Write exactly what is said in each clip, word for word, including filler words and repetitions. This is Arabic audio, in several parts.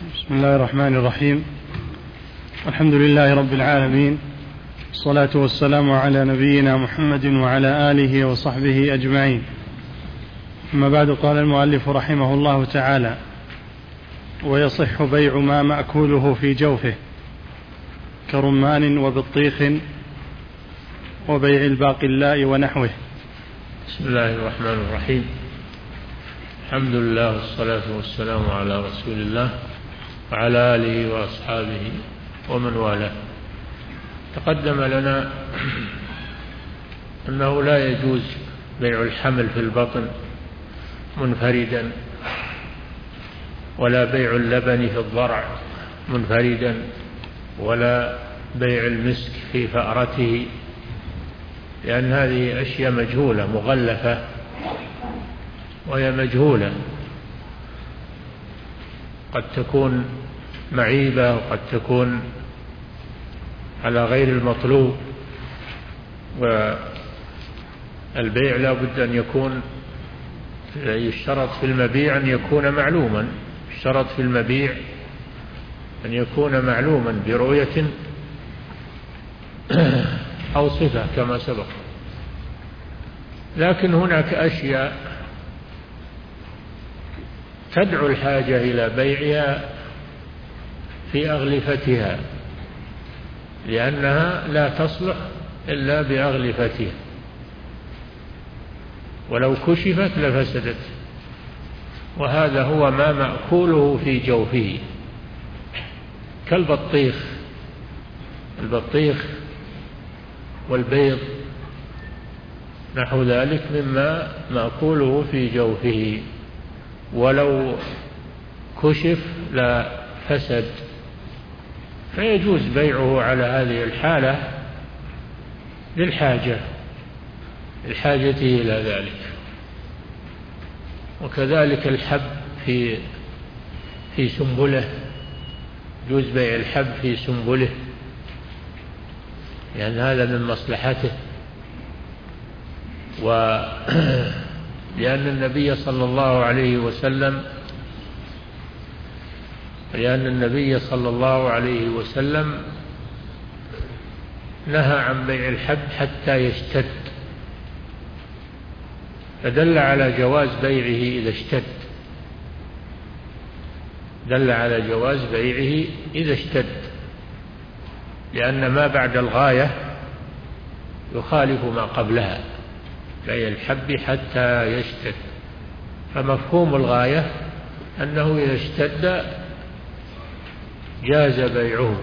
بسم الله الرحمن الرحيم. الحمد لله رب العالمين، الصلاة والسلام على نبينا محمد وعلى آله وصحبه أجمعين. أما بعد، قال المؤلف رحمه الله تعالى: ويصح بيع ما مأكوله في جوفه كرمان وبطيخ وبيع الباقلاء ونحوه. بسم الله الرحمن الرحيم. الحمد لله والصلاة والسلام على رسول الله وعلى آله وأصحابه ومن والاه. تقدم لنا أنه لا يجوز بيع الحمل في البطن منفردا، ولا بيع اللبن في الضرع منفردا، ولا بيع المسك في فأرته، لأن هذه أشياء مجهولة مغلفة، وهي مجهولة، قد تكون معيبة وقد تكون على غير المطلوب. والبيع لا بد أن يكون، يشترط في المبيع أن يكون معلوما، يشترط في المبيع أن يكون معلوما برؤية أو صفة كما سبق. لكن هناك أشياء تدعو الحاجة إلى بيعها في أغلفتها، لأنها لا تصلح إلا بأغلفتها، ولو كشفت لفسدت. وهذا هو ما مأكوله في جوفه، كالبطيخ، البطيخ والبيض نحو ذلك مما مأكوله في جوفه، ولو كشف لا فسد، فيجوز بيعه على هذه الحالة للحاجة الحاجة إلى ذلك. وكذلك الحب في في سنبله، يجوز بيع الحب في سنبله، لأن يعني هذا من مصلحته. ولأن النبي صلى الله عليه وسلم لأن النبي صلى الله عليه وسلم نهى عن بيع الحب حتى يشتد، فدل على جواز بيعه إذا اشتد، دل على جواز بيعه إذا اشتد، لأن ما بعد الغاية يخالف ما قبلها، بيع الحب حتى يشتد. فمفهوم الغاية أنه إذا اشتد جاز بيعه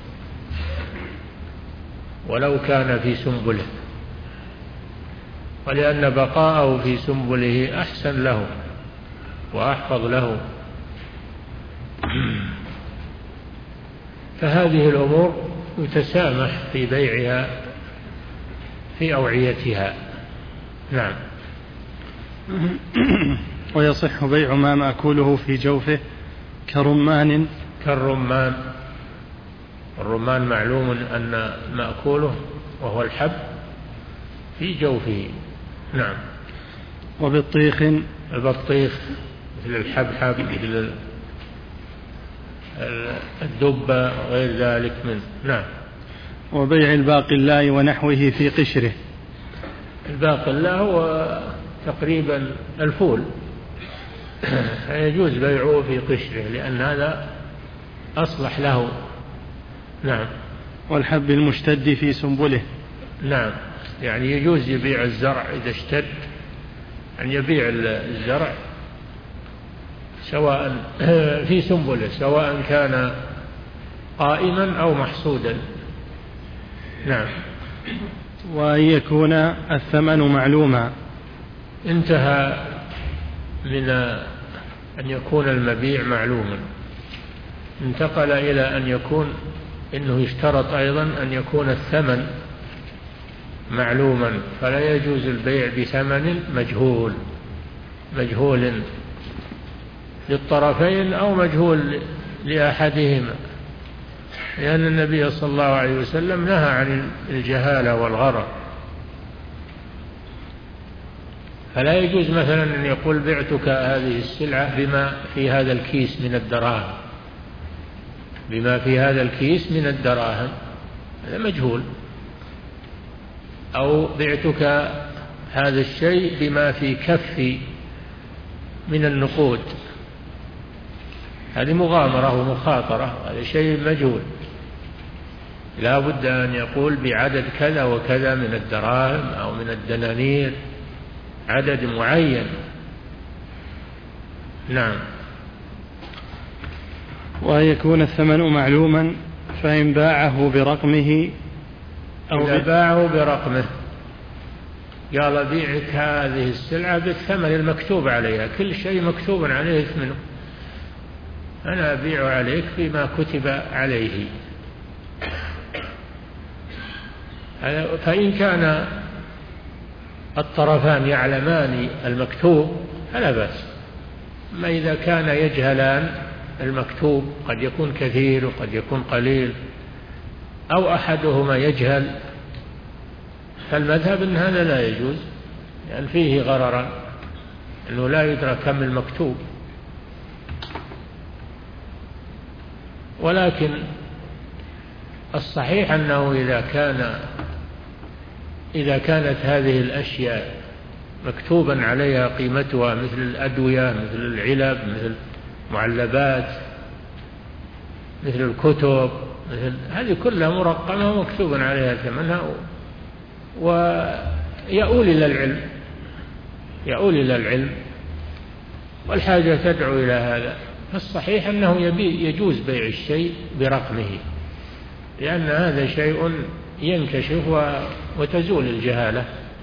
ولو كان في سنبله، ولأن بقاءه في سنبله أحسن له وأحفظ له. فهذه الأمور يتسامح في بيعها في أوعيتها. نعم. ويصح بيع ما مأكوله في جوفه كرمان كالرمان. الرمان معلوم أن مأكوله وهو الحب في جوفه. نعم. وبطيخ. البطيخ مثل الحبحب، مثل الدبة غير ذلك منه. نعم. وبيع الباقلاء ونحوه في قشره. الباقلاء هو تقريبا الفول، يجوز بيعه في قشره لأن هذا أصلح له. نعم. والحب المشتد في سنبله. نعم، يعني يجوز يبيع الزرع إذا اشتد، أن يبيع الزرع سواء في سنبله، سواء كان قائما أو محصودا. نعم. وأن يكون الثمن معلوما. انتهى من أن يكون المبيع معلوما، انتقل إلى أن يكون إنه يشترط أيضا أن يكون الثمن معلوما، فلا يجوز البيع بثمن مجهول مجهول للطرفين أو مجهول لأحدهما، لأن النبي صلى الله عليه وسلم نهى عن الجهالة والغرر. فلا يجوز مثلا أن يقول بعتك هذه السلعة بما في هذا الكيس من الدراهم، بما في هذا الكيس من الدراهم، هذا مجهول. أو بعتك هذا الشيء بما في كفي من النقود، هذه مغامرة ومخاطرة، هذا شيء مجهول. لا بد أن يقول بعدد كذا وكذا من الدراهم أو من الدنانير، عدد معين. نعم. وأن يكون الثمن معلوما، فإن باعه برقمه أو إذا باعه برقمه، قال بيعك هذه السلعة بالثمن المكتوب عليها، كل شيء مكتوب عليه ثمنه، أنا أبيع عليك بما كتب عليه. فإن كان الطرفان يعلمان المكتوب فلا بأس. ما إذا كان يجهلان المكتوب، قد يكون كثير وقد يكون قليل، أو أحدهما يجهل، فالمذهب أن هذا لا يجوز، لأن يعني فيه غررا، أنه لا يدرى كم المكتوب. ولكن الصحيح أنه إذا كان إذا كانت هذه الأشياء مكتوبا عليها قيمتها، مثل الأدوية، مثل العلب، مثل المعلبات، مثل الكتب، مثل هذه كلها مرقمة ومكتوبا عليها ثمنها، ويؤول إلى العلم يؤول إلى العلم والحاجة تدعو إلى هذا، فالصحيح أنه يجوز بيع الشيء برقمه، لأن هذا شيء ينكشف وتزول الجهالة.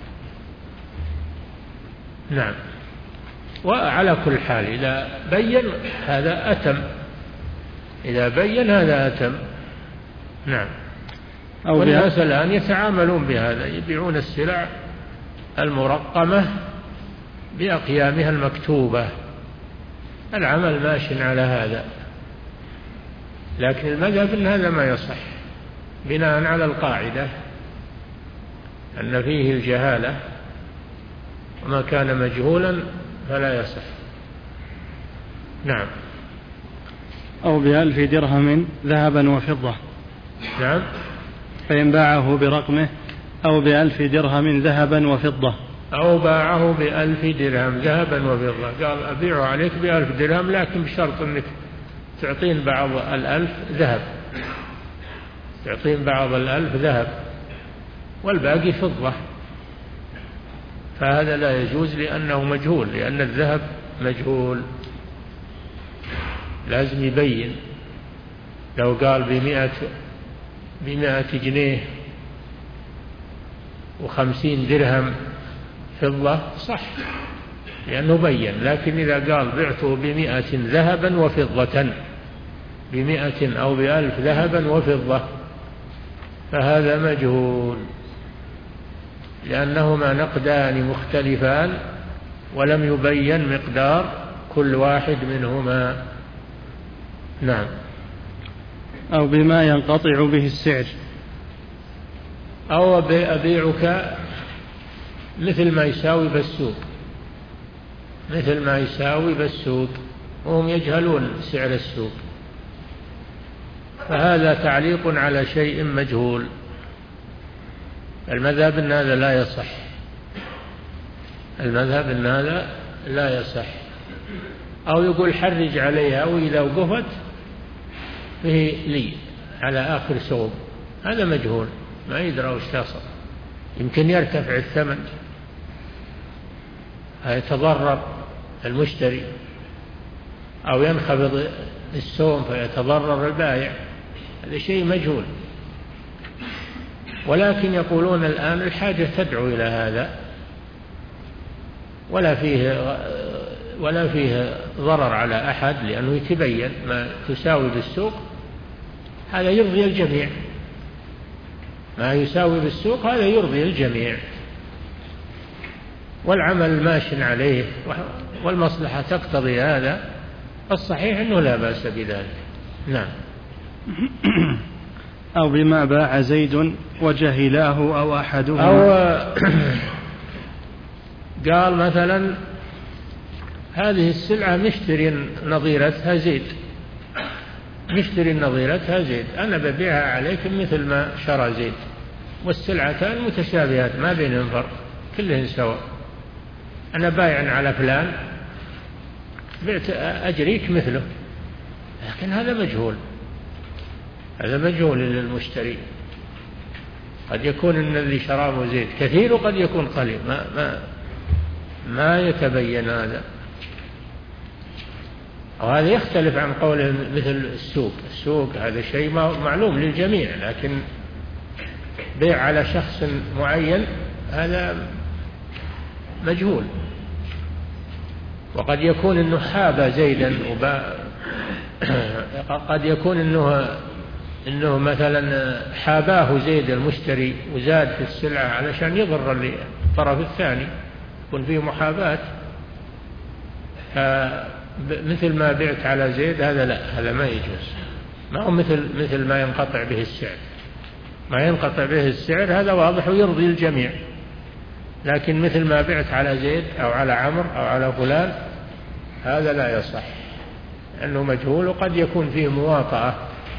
نعم. وعلى كل حال إذا بين هذا أتم، إذا بين هذا أتم. نعم. والناس الآن يتعاملون بهذا، يبيعون السلع المرقمة بأقيامها المكتوبة، العمل ماش على هذا. لكن المذهب أن هذا ما يصح، بناء على القاعدة أن فيه الجهالة، وما كان مجهولا فلا يصح. نعم. أو بألف درهم ذهبا وفضة. نعم. فإن باعه برقمه أو بألف درهم ذهبا وفضة. أو باعه بألف درهم ذهبا وفضة، قال أبيعه عليك بألف درهم، لكن بشرط أنك تعطين بعض الألف ذهب، تعطين بعض الألف ذهب والباقي فضة، فهذا لا يجوز لأنه مجهول، لأن الذهب مجهول، لازم يبين. لو قال بمئة بمئة جنيه وخمسين درهم فضة صح، لأنه بين. لكن إذا قال بعته بمئة ذهبا وفضة، بمئة أو بألف ذهبا وفضة، فهذا مجهول، لأنهما نقدان مختلفان ولم يبين مقدار كل واحد منهما. نعم. أو بما ينقطع به السعر. أو أبيعك مثل ما يساوي بالسوق، مثل ما يساوي بالسوق، وهم يجهلون سعر السوق، فهذا تعليق على شيء مجهول. المذهب أن هذا لا يصح، المذهب أن هذا لا يصح. أو يقول حرج عليها وإذا وقفت فيه لي على آخر سوق، هذا مجهول، ما يدرى وش تصل، يمكن يرتفع الثمن، يتضرر المشتري، أو ينخفض السوم فيتضرر البائع، هذا شيء مجهول. ولكن يقولون الآن الحاجة تدعو إلى هذا، ولا فيه ولا فيه ضرر على أحد، لأنه يتبين ما تساوي بالسوق، هذا يرضي الجميع، ما يساوي بالسوق هذا يرضي الجميع، والعمل ماش عليه والمصلحة تقتضي هذا، الصحيح أنه لا بأس بذلك. نعم. أو بما باع زيد وجهلاه أو أحدهما. أو قال مثلا هذه السلعة مشتري نظيرتها زيد، نشتري النظيرتها زيد، أنا ببيعها عليك مثل ما شرى زيد، والسلعتان متشابهات ما بينهم فرق، كلهن سواء، أنا بايع على فلان بعت أجريك مثله، لكن هذا مجهول، هذا مجهول للمشتري. قد يكون إن اللي شرابه زيت كثير وقد يكون قليل، ما ما ما يتبين هذا. وهذا يختلف عن قوله مثل السوق، السوق هذا شيء معلوم للجميع، لكن بيع على شخص معين هذا مجهول. وقد يكون انه حاب زيدا وباع، قد يكون انه انه مثلا حاباه زيد المشتري وزاد في السلعة علشان يضر الطرف الثاني، يكون فيه محاباة. مثل ما بعت على زيد هذا لا، هذا ما يجوز، ما هو مثل مثل ما ينقطع به السعر، ما ينقطع به السعر هذا واضح ويرضي الجميع، لكن مثل ما بعت على زيد أو على عمرو أو على فلان هذا لا يصح، لأنه مجهول، وقد يكون فيه مواطأة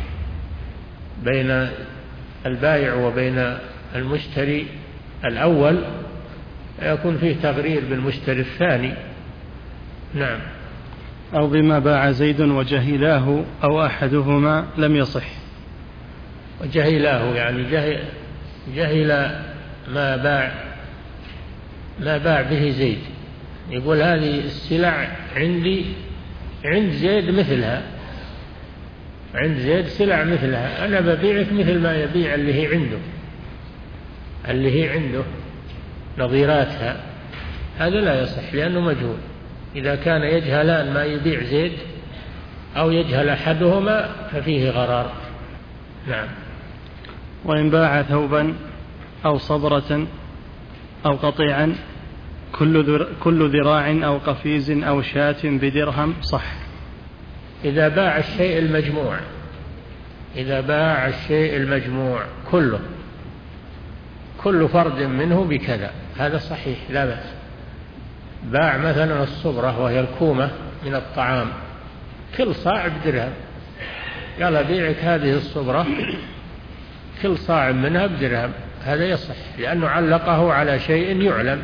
بين البائع وبين المشتري الأول، يكون فيه تغرير بالمشتري الثاني. نعم. أو بما باع زيد وجهلاه أو أحدهما لم يصح. وجهلاه يعني جهل, جهل ما باع ما باع به زيد، يقول هذه السلع عندي عند زيد مثلها، عند زيد سلع مثلها، أنا ببيعك مثل ما يبيع اللي هي عنده، اللي هي عنده نظيراتها، هذا لا يصح لأنه مجهول. إذا كان يجهلان ما يبيع زيد أو يجهل أحدهما ففيه غرار. نعم. وإن باع ثوبا أو صبرة أو قطيعا كل ذراع أو قفيز أو شاة بدرهم صح. إذا باع الشيء المجموع، إذا باع الشيء المجموع كله، كل فرد منه بكذا، هذا صحيح لا بأس. باع مثلا الصبرة وهي الكومة من الطعام، كل صاع بدرهم، قال بيعك هذه الصبرة كل صاع منها بدرهم، هذا يصح لأنه علقه على شيء يعلم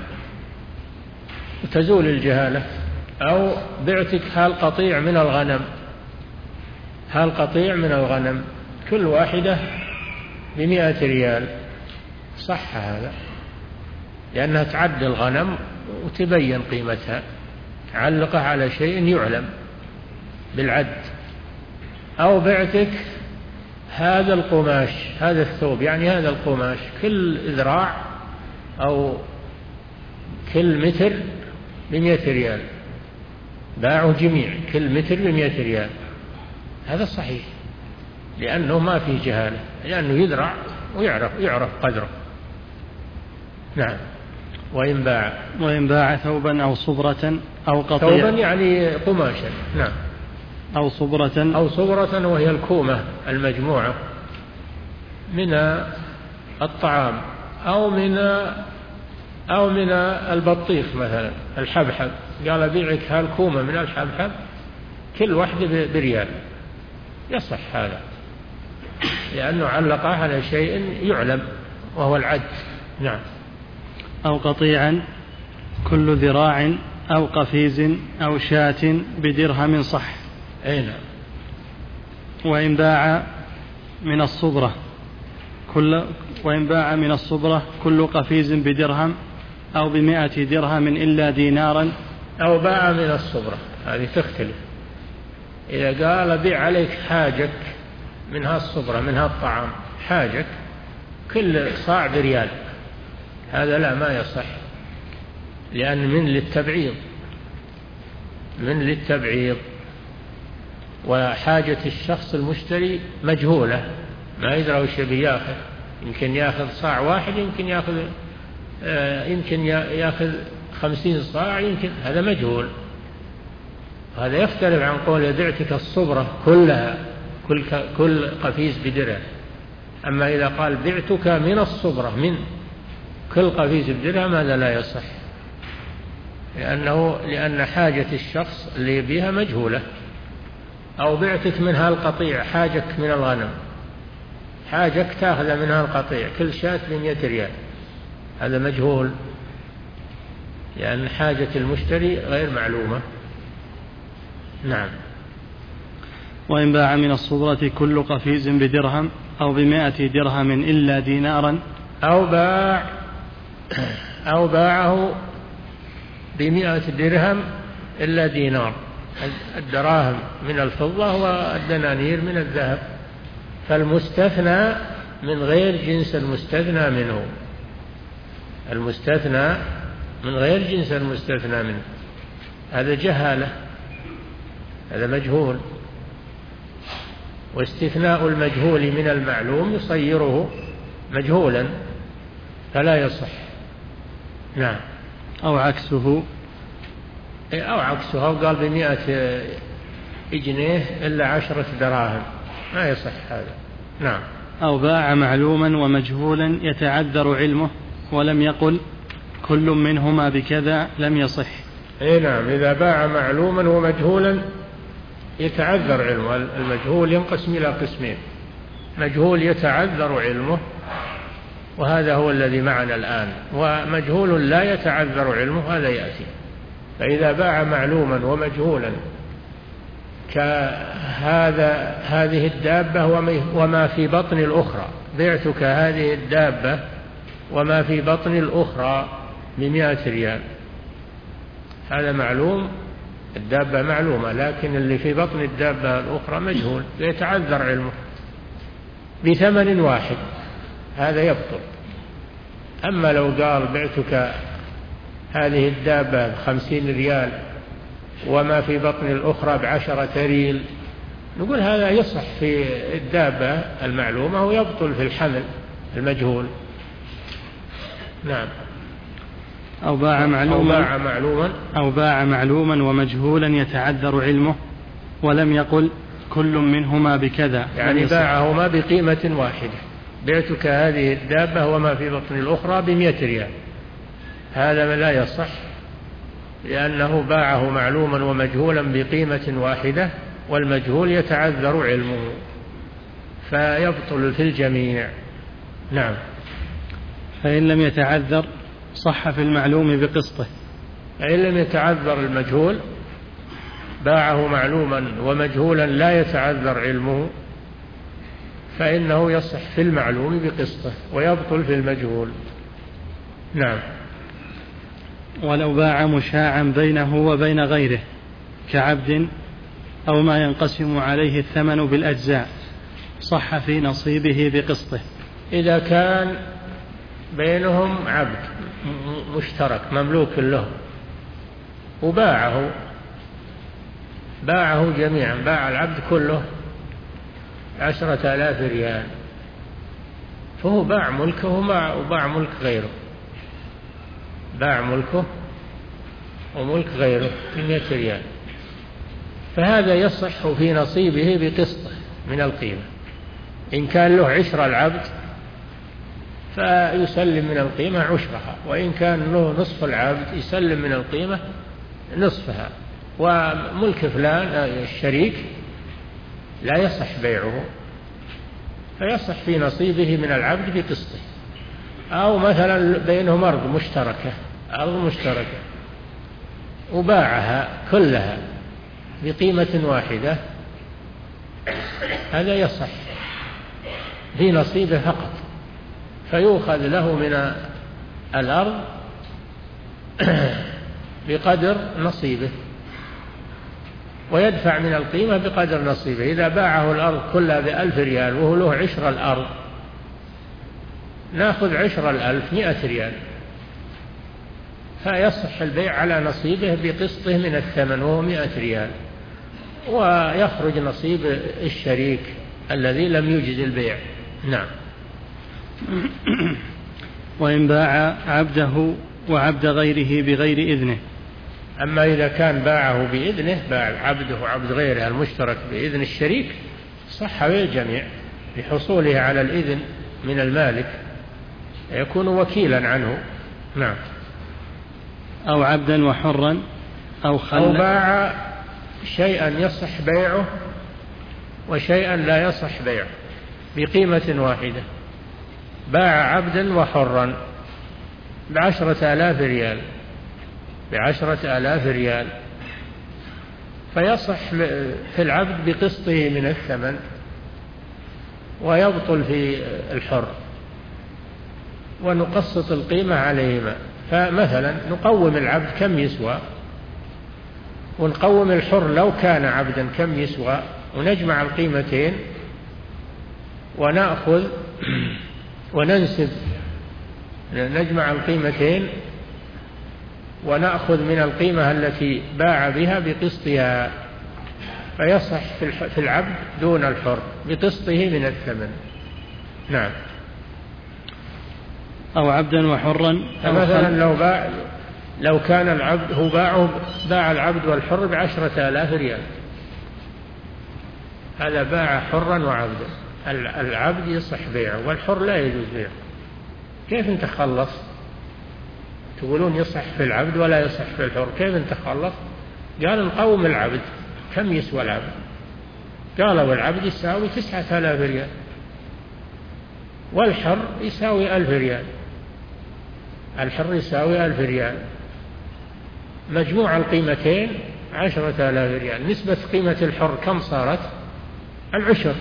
وتزول الجهالة. أو بعتك هالقطيع من الغنم، هالقطيع من الغنم كل واحدة بمئة ريال، صح هذا لأنها تعد الغنم وتبين قيمتها، علقه على شيء يعلم بالعد. أو بعتك هذا القماش، هذا الثوب يعني هذا القماش كل ذراع أو كل متر بمئة ريال، باعوا جميع كل متر بمئة ريال، هذا صحيح لأنه ما فيه جهالة، لأنه يدرع ويعرف يعرف قدره. نعم. وإن باع وإن باع ثوبا أو صبرة أو قطيع، ثوبا يعني قماشا، نعم، أو صبرة أو صبرة وهي الكومة المجموعة من الطعام، أو من أو من البطيخ مثلا الحبحب، قال بيعك هالكومة من الحبحب كل واحدة بريال، يصح هذا لأنه علق على شيء يعلم وهو العد. نعم. أو قطيعا كل ذراع أو قفيز أو شاة بدرهم صح. أي نعم. وإن باع من الصبرة كل وإن باع من الصبرة كل قفيز بدرهم أو بمائة درهم إلا دينارا. أو باع من الصبرة هذه تختلف، إذا قال بيع عليك حاجك من هالصبرة من هالطعام حاجك كل صاع بريال، هذا لا ما يصح لأن من للتبعيض، من للتبعيض، وحاجة الشخص المشتري مجهولة ما يدرى وش بياخذ، يمكن ياخذ صاع واحد، يمكن ياخذ آه يمكن ياخذ خمسين صاع، يمكن هذا مجهول. هذا يختلف عن قول بعتك الصبرة كلها كل كل قفيز بدرهم. أما إذا قال بعتك من الصبرة من كل قفيز بدرهم هذا لا يصح، لأنه لأن حاجة الشخص اللي بها مجهولة. أو بعتك منها القطيع، حاجك من الغنم، حاجك تأخذ منها القطيع، كل شاة بمئة ريال، هذا مجهول، لأن حاجة المشتري غير معلومة. نعم. وإن باع من الصبرة كل قفيز بدرهم أو بمائة درهم إلا دينارا، أو باع أو باعه بمائة درهم إلا دينار، الدراهم من الفضة والدنانير من الذهب، فالمستثنى من غير جنس المستثنى منه، المستثنى من غير جنس المستثنى منه، هذا جهالة، هذا مجهول. واستثناء المجهول من المعلوم يصيره مجهولا فلا يصح. نعم. أو عكسه أو عكسه، أو قال بمئة جنيه إلا عشرة دراهم، ما يصح هذا. نعم. أو باع معلوما ومجهولا يتعذر علمه ولم يقل كل منهما بكذا لم يصح. اي نعم، إذا باع معلوما ومجهولا يتعذر علمه، المجهول ينقسم إلى قسمين، مجهول يتعذر علمه وهذا هو الذي معنا الآن، ومجهول لا يتعذر علمه هذا يأتي. فإذا باع معلوما ومجهولا كهذا هذه الدابة وما في بطن الأخرى، بعتك هذه الدابة وما في بطن الأخرى بمئة ريال، هذا معلوم، الدابة معلومة، لكن اللي في بطن الدابة الأخرى مجهول يتعذر علمه بثمن واحد، هذا يبطل. أما لو قال بعتك هذه الدابة بخمسين ريال وما في بطن الأخرى بعشرة ريال، نقول هذا يصح في الدابة المعلومة ويبطل في الحمل المجهول. نعم. أو باع معلوما أو باع معلوما أو باع معلوما ومجهولا يتعذر علمه ولم يقل كل منهما بكذا، يعني باعهما بقيمة واحدة، بعتك هذه الدابة وما في بطن الأخرى بمئة ريال، هذا لا يصح، لأنه باعه معلوما ومجهولا بقيمة واحدة، والمجهول يتعذر علمه فيبطل في الجميع. نعم. فإن لم يتعذر صح في المعلوم بقسطه. فإن لم يتعذر المجهول، باعه معلوما ومجهولا لا يتعذر علمه، فإنه يصح في المعلوم بقسطه ويبطل في المجهول. نعم. ولو باع مشاعا بينه وبين غيره كعبد أو ما ينقسم عليه الثمن بالأجزاء صح في نصيبه بقسطه. إذا كان بينهم عبد مشترك مملوك له وباعه باعه جميعا، باع العبد كله عشرة آلاف ريال، فهو باع ملكه وباع ملك غيره، باع ملكه وملك غيره بمئة ريال، فهذا يصح في نصيبه بقسطه من القيمة. إن كان له عشر العبد فيسلم من القيمة عشرها، وإن كان له نصف العبد يسلم من القيمة نصفها. وملك فلان الشريك لا يصح بيعه، فيصح في نصيبه من العبد بقسطه. أو مثلا بينهم أرض مشتركة، أرض مشتركة وباعها كلها بقيمة واحدة، هذا يصح في نصيبه فقط، فيؤخذ له من الأرض بقدر نصيبه ويدفع من القيمة بقدر نصيبه. إذا باعه الأرض كلها بألف ريال وهو له عشر الأرض، نأخذ عشر الألف مئة ريال، فيصح البيع على نصيبه بقسطه من الثمن وهو مئة ريال، ويخرج نصيب الشريك الذي لم يجز البيع. نعم. وإن باع عبده وعبد غيره بغير إذنه. أما إذا كان باعه بإذنه، باع عبده وعبد غيره المشترك بإذن الشريك، صح بالجميع بحصوله على الإذن من المالك، يكون وكيلا عنه. نعم. أو عبدا وحرا أو خلا. أو باع شيئا يصح بيعه وشيئا لا يصح بيعه بقيمة واحدة، باع عبدا وحرا بعشرة آلاف ريال بعشرة آلاف ريال، فيصح في العبد بقسطه من الثمن ويبطل في الحر، ونقسط القيمة عليهما. فمثلا نقوم العبد كم يسوى، ونقوم الحر لو كان عبدا كم يسوى، ونجمع القيمتين ونأخذ وننسب نجمع القيمتين ونأخذ من القيمة التي باع بها بقسطها، فيصح في العبد دون الحر بقسطه من الثمن. نعم. أو عبدا وحرا. فمثلا لو باع لو كان العبد هو باعه باع العبد والحر بعشرة آلاف ريال، هذا باع حرا وعبدا، العبد يصح بيعه والحر لا يجوز بيعه. كيف انت خلص؟ تقولون يصح في العبد ولا يصح في الحر، كيف انت خلص؟ قال نقوم العبد كم يسوى العبد، قالوا العبد يساوي تسعة آلاف ريال والحر يساوي ألف ريال، الحر يساوي ألف ريال، مجموع القيمتين عشرة آلاف ريال، نسبة قيمة الحر كم صارت؟ العشر.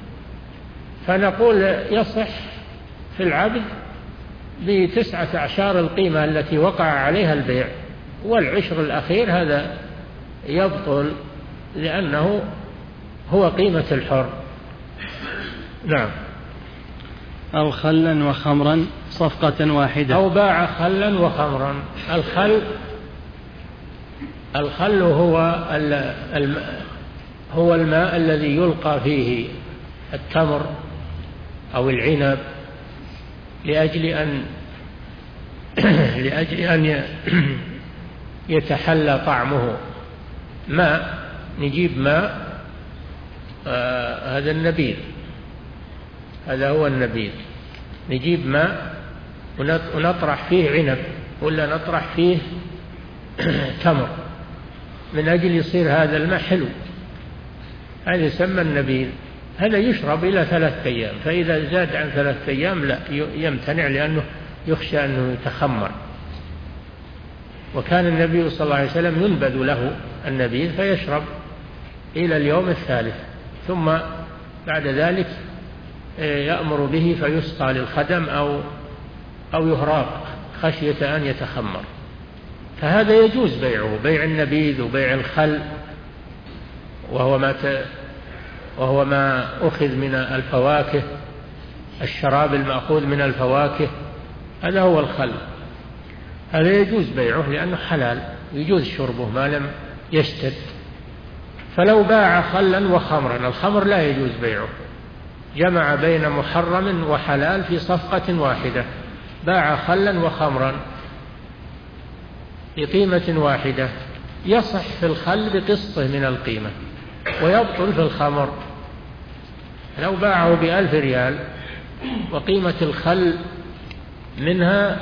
فنقول يصح في العبد بتسعة أعشار القيمة التي وقع عليها البيع، والعشر الأخير هذا يبطل لأنه هو قيمة الحر. نعم. أو خلا وخمرا صفقة واحدة. أو باع خلا وخمرا. الخل الخل هو الماء هو الماء الذي يلقى فيه التمر أو العنب لأجل أن لأجل أن يتحلى طعمه. ماء، نجيب ماء، آه هذا النبيذ، هذا هو النبيذ، نجيب ماء ونطرح فيه عنب ولا نطرح فيه تمر من أجل يصير هذا الماء حلو، هذا يسمى النبيذ. هذا يشرب إلى ثلاثة أيام، فإذا زاد عن ثلاثة أيام لا يمتنع لأنه يخشى أنه يتخمر. وكان النبي صلى الله عليه وسلم ينبذ له النبيذ فيشرب إلى اليوم الثالث، ثم بعد ذلك يأمر به فيسقى للخدم أو أو يهراق خشية أن يتخمر. فهذا يجوز بيعه، بيع النبيذ وبيع الخل، وهو ما ت... وهو ما أخذ من الفواكه، الشراب المأخوذ من الفواكه، هذا هو الخل، هذا يجوز بيعه لأنه حلال يجوز شربه ما لم يشتد. فلو باع خلا وخمرا، الخمر لا يجوز بيعه، جمع بين محرم وحلال في صفقة واحدة، باع خلا وخمرا بقيمة واحدة، يصح في الخل بقسطه من القيمة ويبطل في الخمر. لو باعه بألف ريال وقيمة الخل منها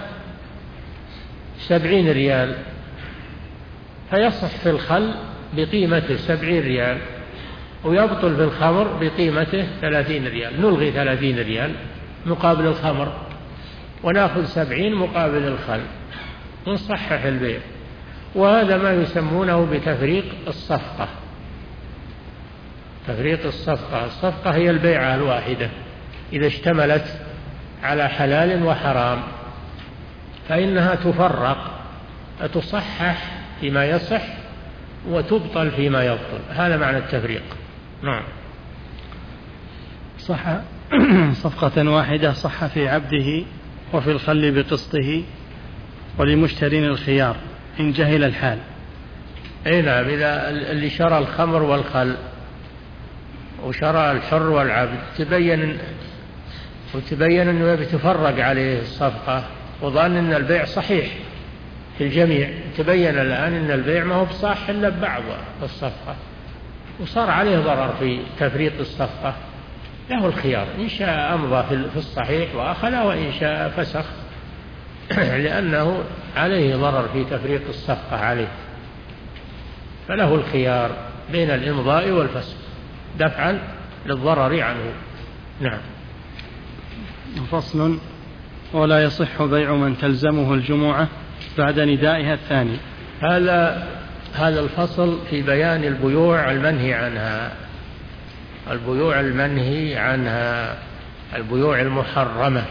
سبعين ريال، فيصح في الخل بقيمته سبعين ريال ويبطل في الخمر بقيمته ثلاثين ريال. نلغي ثلاثين ريال مقابل الخمر ونأخذ سبعين مقابل الخل ونصحح البيع. وهذا ما يسمونه بتفريق الصفقة. تفريق الصفقة، الصفقة هي البيعة الواحدة إذا اشتملت على حلال وحرام فإنها تفرق، تصحح فيما يصح وتبطل فيما يبطل، هذا معنى التفريق. نعم. صح صفقة واحدة صح في عبده وفي الخل بقسطه، ولمشترين الخيار إن جهل الحال. أي نعم، إذا اللي شرى الخمر والخل وشرى الحر والعبد تبين وتبين أنه بتفرق عليه الصفقة وظن أن البيع صحيح في الجميع، تبين الآن أن البيع ما هو بصح إلا ببعض الصفقة وصار عليه ضرر في تفريط الصفقة، له الخيار إن شاء أمضى في الصحيح وأخذ وإن شاء فسخ لأنه عليه ضرر في تفريط الصفقة عليه، فله الخيار بين الإمضاء والفسخ دفعا للضرر عنه. نعم. فصل: ولا يصح بيع من تلزمه الجمعة بعد ندائها الثاني. هذا هذا الفصل في بيان البيوع المنهي عنها، البيوع المنهي عنها، البيوع المحرمة.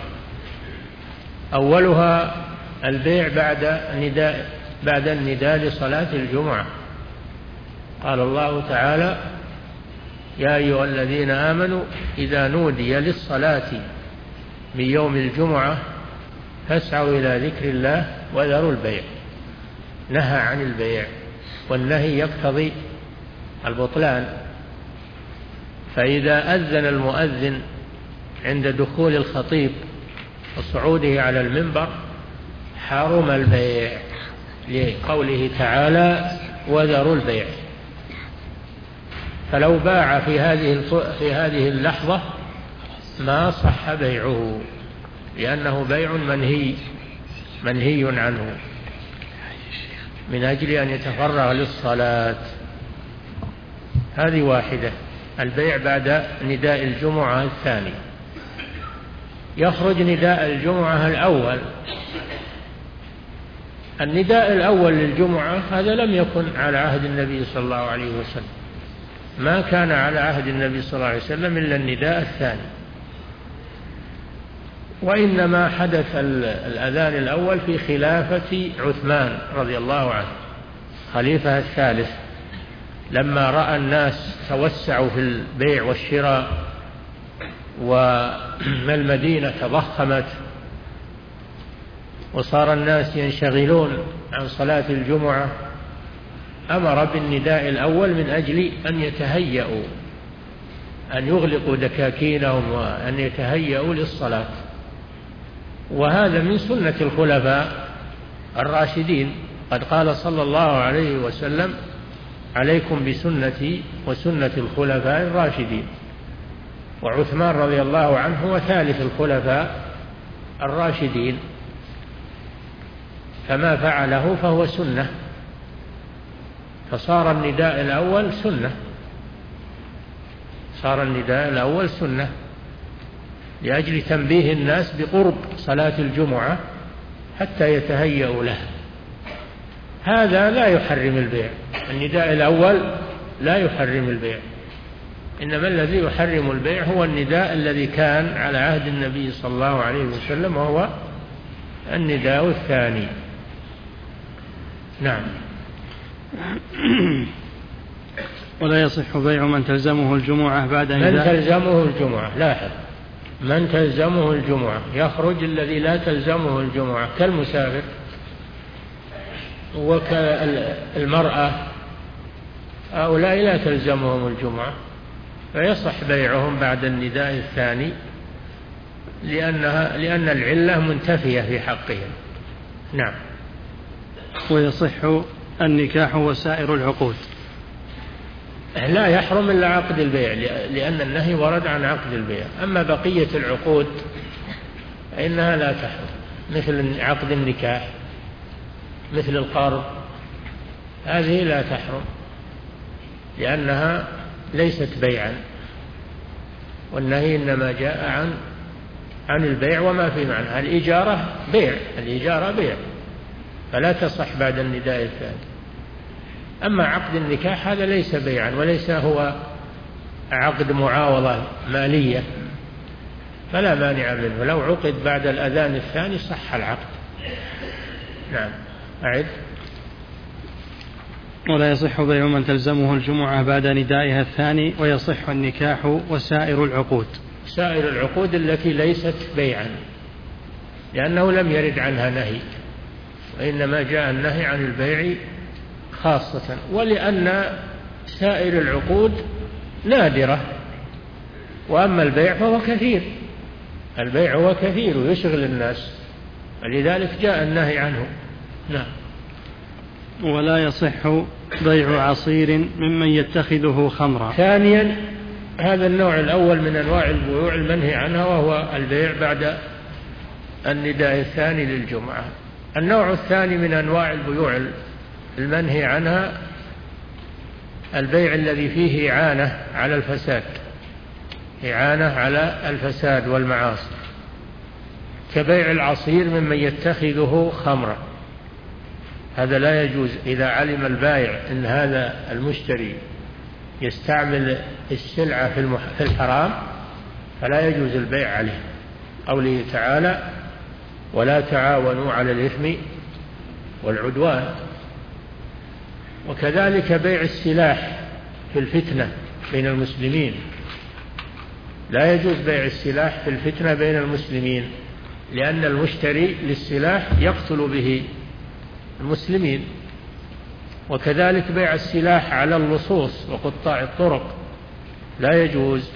أولها البيع بعد نداء بعد النداء لصلاة الجمعة. قال الله تعالى: يا أيها الذين آمنوا إذا نودي للصلاة من يوم الجمعة فاسعوا إلى ذكر الله وذروا البيع. نهى عن البيع، والنهي يقتضي البطلان. فإذا أذن المؤذن عند دخول الخطيب وصعوده على المنبر حرم البيع، لقوله تعالى: وذروا البيع. فلو باع في هذه في هذه اللحظة ما صح بيعه، لأنه بيع منهي منهي عنه من أجل أن يتفرغ للصلاة. هذه واحدة، البيع بعد نداء الجمعة الثاني. يخرج نداء الجمعة الأول. النداء الأول للجمعة هذا لم يكن على عهد النبي صلى الله عليه وسلم، ما كان على عهد النبي صلى الله عليه وسلم إلا النداء الثاني، وإنما حدث الأذان الأول في خلافة عثمان رضي الله عنه، خليفة الثالث، لما رأى الناس توسعوا في البيع والشراء والمدينة تضخمت وصار الناس ينشغلون عن صلاة الجمعة، أمر بالنداء الأول من أجل أن يتهيأوا، أن يغلقوا دكاكينهم وأن يتهيأوا للصلاة. وهذا من سنة الخلفاء الراشدين. قد قال صلى الله عليه وسلم: عليكم بسنتي وسنة الخلفاء الراشدين. وعثمان رضي الله عنه هو ثالث الخلفاء الراشدين، فما فعله فهو سنة، فصار النداء الأول سنة، صار النداء الأول سنة لأجل تنبيه الناس بقرب صلاة الجمعة حتى يتهيأوا له. هذا لا يحرم البيع، النداء الأول لا يحرم البيع، إنما الذي يحرم البيع هو النداء الذي كان على عهد النبي صلى الله عليه وسلم، وهو النداء الثاني. نعم. ولا يصح بيع من تلزمه الجمعة بعد نداء. من تلزمه الجمعة، لاحظ، من تلزمه الجمعة. يخرج الذي لا تلزمه الجمعة كالمسافر وكالمرأة، هؤلاء لا تلزمهم الجمعة، فيصح بيعهم بعد النداء الثاني، لأنها لأن العلة منتفية في حقهم. نعم. ويصح النكاح وسائر العقود. لا يحرم إلا عقد البيع، لأن النهي ورد عن عقد البيع. أما بقية العقود فإنها لا تحرم، مثل عقد النكاح، مثل القرض، هذه لا تحرم لأنها ليست بيعا، والنهي إنما جاء عن عن البيع وما في معنى. الإجارة بيع، الإجارة بيع، فلا تصح بعد النداء الثاني. أما عقد النكاح هذا ليس بيعا، وليس هو عقد معاوضة مالية، فلا مانع منه. لو عقد بعد الأذان الثاني صح العقد. نعم. أعد. ولا يصح بيع من تلزمه الجمعة بعد ندائها الثاني، ويصح النكاح وسائر العقود. سائر العقود التي ليست بيعا، لأنه لم يرد عنها نهي، وإنما جاء النهي عن البيع خاصة، ولأن سائر العقود نادرة، وأما البيع فهو كثير، البيع هو كثير ويشغل الناس، ولذلك جاء النهي عنه. نعم. ولا يصح بيع عصير ممن يتخذه خمرا. ثانيا، هذا النوع الأول من أنواع البيوع المنهي عنها، وهو البيع بعد النداء الثاني للجمعة. النوع الثاني من أنواع البيوع المنهي عنها البيع الذي فيه إعانة على الفساد، إعانة على الفساد والمعاصي، كبيع العصير ممن يتخذه خمرا، هذا لا يجوز. إذا علم البائع أن هذا المشتري يستعمل السلعة في الحرام فلا يجوز البيع عليه. قوله تعالى: ولا تعاونوا على الإثم والعدوان. وكذلك بيع السلاح في الفتنة بين المسلمين، لا يجوز بيع السلاح في الفتنة بين المسلمين، لأن المشتري للسلاح يقتل به المسلمين. وكذلك بيع السلاح على اللصوص وقطاع الطرق لا يجوز،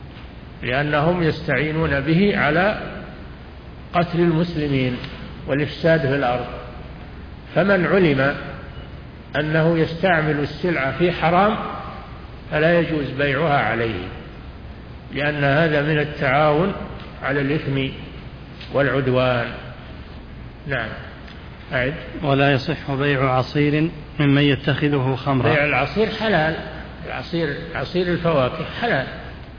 لأنهم يستعينون به على قتل المسلمين والإفساد في الأرض. فمن علم أنه يستعمل السلعة في حرام فلا يجوز بيعها عليه، لأن هذا من التعاون على الإثم والعدوان. نعم. أعد. ولا يصح بيع عصير ممن يتخذه خمرا. بيع العصير حلال، العصير عصير الفواكه حلال،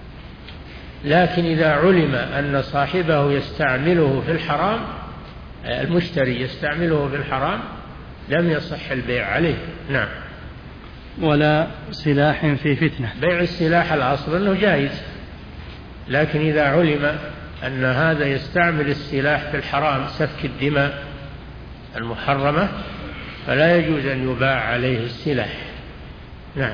لكن إذا علم أن صاحبه يستعمله في الحرام، المشتري يستعمله في الحرام، لم يصح البيع عليه. نعم. ولا سلاح في فتنة. بيع السلاح الأصل أنه جائز، لكن إذا علم أن هذا يستعمل السلاح في الحرام، سفك الدماء المحرمة، فلا يجوز أن يباع عليه السلاح. نعم.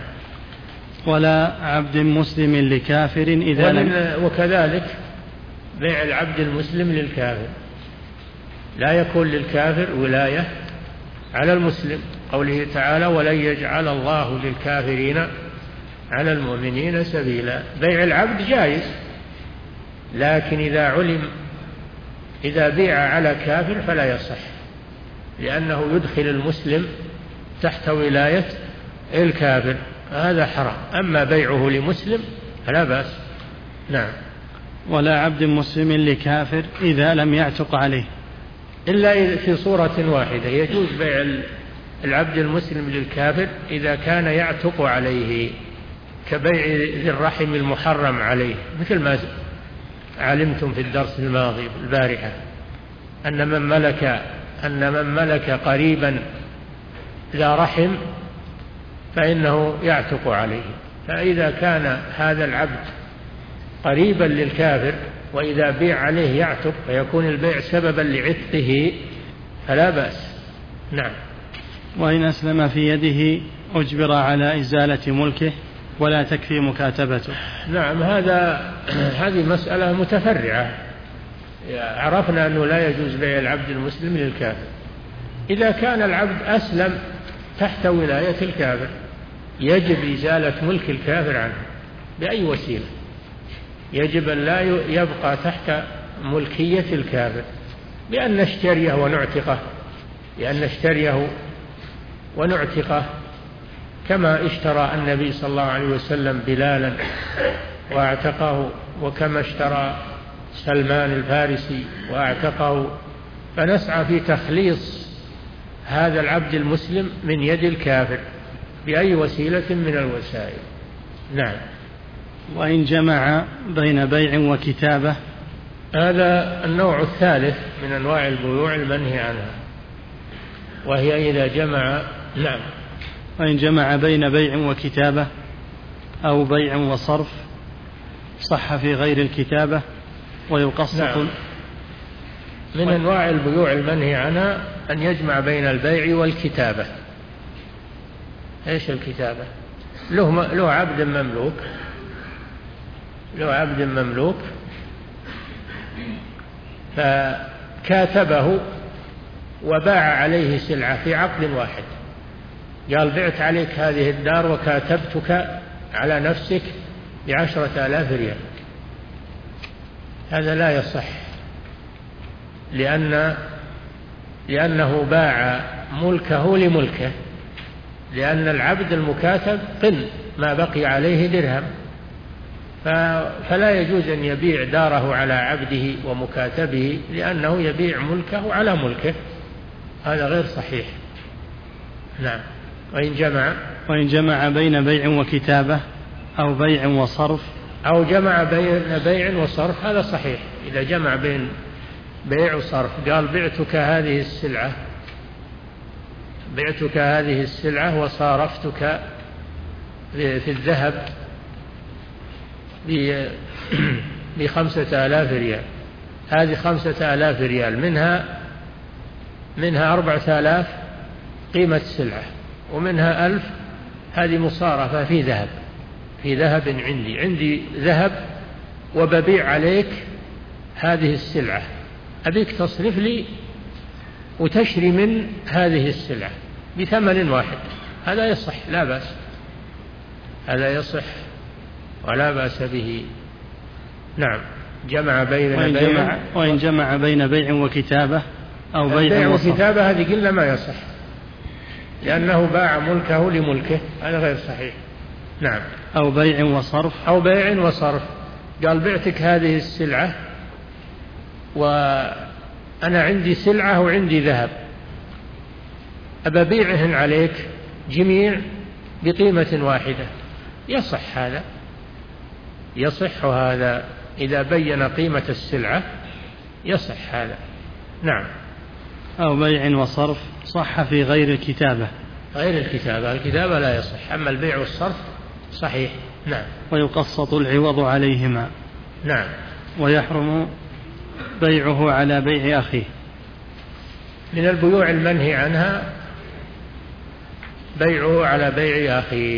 ولا عبد مسلم لكافر إذا لم. وكذلك بيع العبد المسلم للكافر، لا يكون للكافر ولاية على المسلم. قوله تعالى: ولن يجعل الله للكافرين على المؤمنين سبيلا. بيع العبد جائز، لكن إذا علم إذا بيع على كافر فلا يصح، لأنه يدخل المسلم تحت ولاية الكافر، هذا حرام. أما بيعه لمسلم فلا بأس. نعم. ولا عبد مسلم لكافر إذا لم يعتق عليه، إلا في صورة واحدة، يجوز بيع العبد المسلم للكافر إذا كان يعتق عليه، كبيع ذي الرحم المحرم عليه، مثل ما علمتم في الدرس الماضي البارحة أن من ملك أن من ملك قريبا ذا رحم فإنه يعتق عليه. فإذا كان هذا العبد قريبا للكافر وإذا بيع عليه يعتق فيكون البيع سببا لعتقه فلا بأس. نعم. وإن أسلم في يده أجبر على إزالة ملكه ولا تكفي مكاتبته. نعم. هذا هذه مسألة متفرعة. عرفنا أنه لا يجوز بيع العبد المسلم للكافر. إذا كان العبد أسلم تحت ولاية الكافر يجب إزالة ملك الكافر عنه بأي وسيلة، يجب أن لا يبقى تحت ملكية الكافر، بأن نشتريه ونعتقه، بأن نشتريه ونعتقه كما اشترى النبي صلى الله عليه وسلم بلالا واعتقه، وكما اشترى سلمان الفارسي واعتقه. فنسعى في تخليص هذا العبد المسلم من يد الكافر بأي وسيلة من الوسائل. نعم. وإن جمع بين بيع وكتابة، هذا النوع الثالث من أنواع البيوع المنهي عنها، وهي إذا جمع. نعم. وإن جمع بين بيع وكتابة أو بيع وصرف صح في غير الكتابة ويقسط. نعم. من أنواع البيوع المنهي عنها أن يجمع بين البيع والكتابة. إيش الكتابة؟ له له عبد مملوك له عبد مملوك فكاتبه وباع عليه سلعة في عقد واحد، قال: بعت عليك هذه الدار وكاتبتك على نفسك بعشرة آلاف ريال. هذا لا يصح، لأن لأنه باع ملكه لملكه، لأن العبد المكاتب قل ما بقي عليه درهم، فلا يجوز أن يبيع داره على عبده ومكاتبه، لأنه يبيع ملكه على ملكه، هذا غير صحيح. نعم. وإن جمع وإن جمع بين بيع وكتابة أو بيع وصرف أو جمع بين بيع وصرف هذا صحيح. إذا جمع بين بيع وصرف قال بعتك هذه السلعة بعتك هذه السلعة وصارفتك في الذهب بخمسة آلاف ريال، هذه خمسة آلاف ريال منها منها أربعة آلاف قيمة السلعة ومنها ألف هذه مصارفة في ذهب في ذهب عندي عندي ذهب وببيع عليك هذه السلعة، أبيك تصرف لي وتشري من هذه السلعة بثمن واحد. هذا يصح لا بأس، هذا يصح ولا بأس به. نعم. جمع بين وإن بيع جمع, وإن جمع بين بيع وكتابة أو بيع وكتابة هذه قلنا ما يصح لأنه باع ملكه لملكه، هذا غير صحيح. نعم. أو بيع وصرف أو بيع وصرف قال بعتك هذه السلعة وأنا عندي سلعة وعندي ذهب أبيعهن عليك جميع بقيمة واحدة، يصح هذا يصح هذا إذا بين قيمة السلعة يصح هذا. نعم. أو بيع وصرف صح في غير الكتابة غير الكتابة الكتابة لا يصح، أما البيع والصرف صحيح. نعم. ويقسط العوض عليهما. نعم. ويحرم بيعه على بيع أخيه. من البيوع المنهي عنها بيعه على بيع أخيه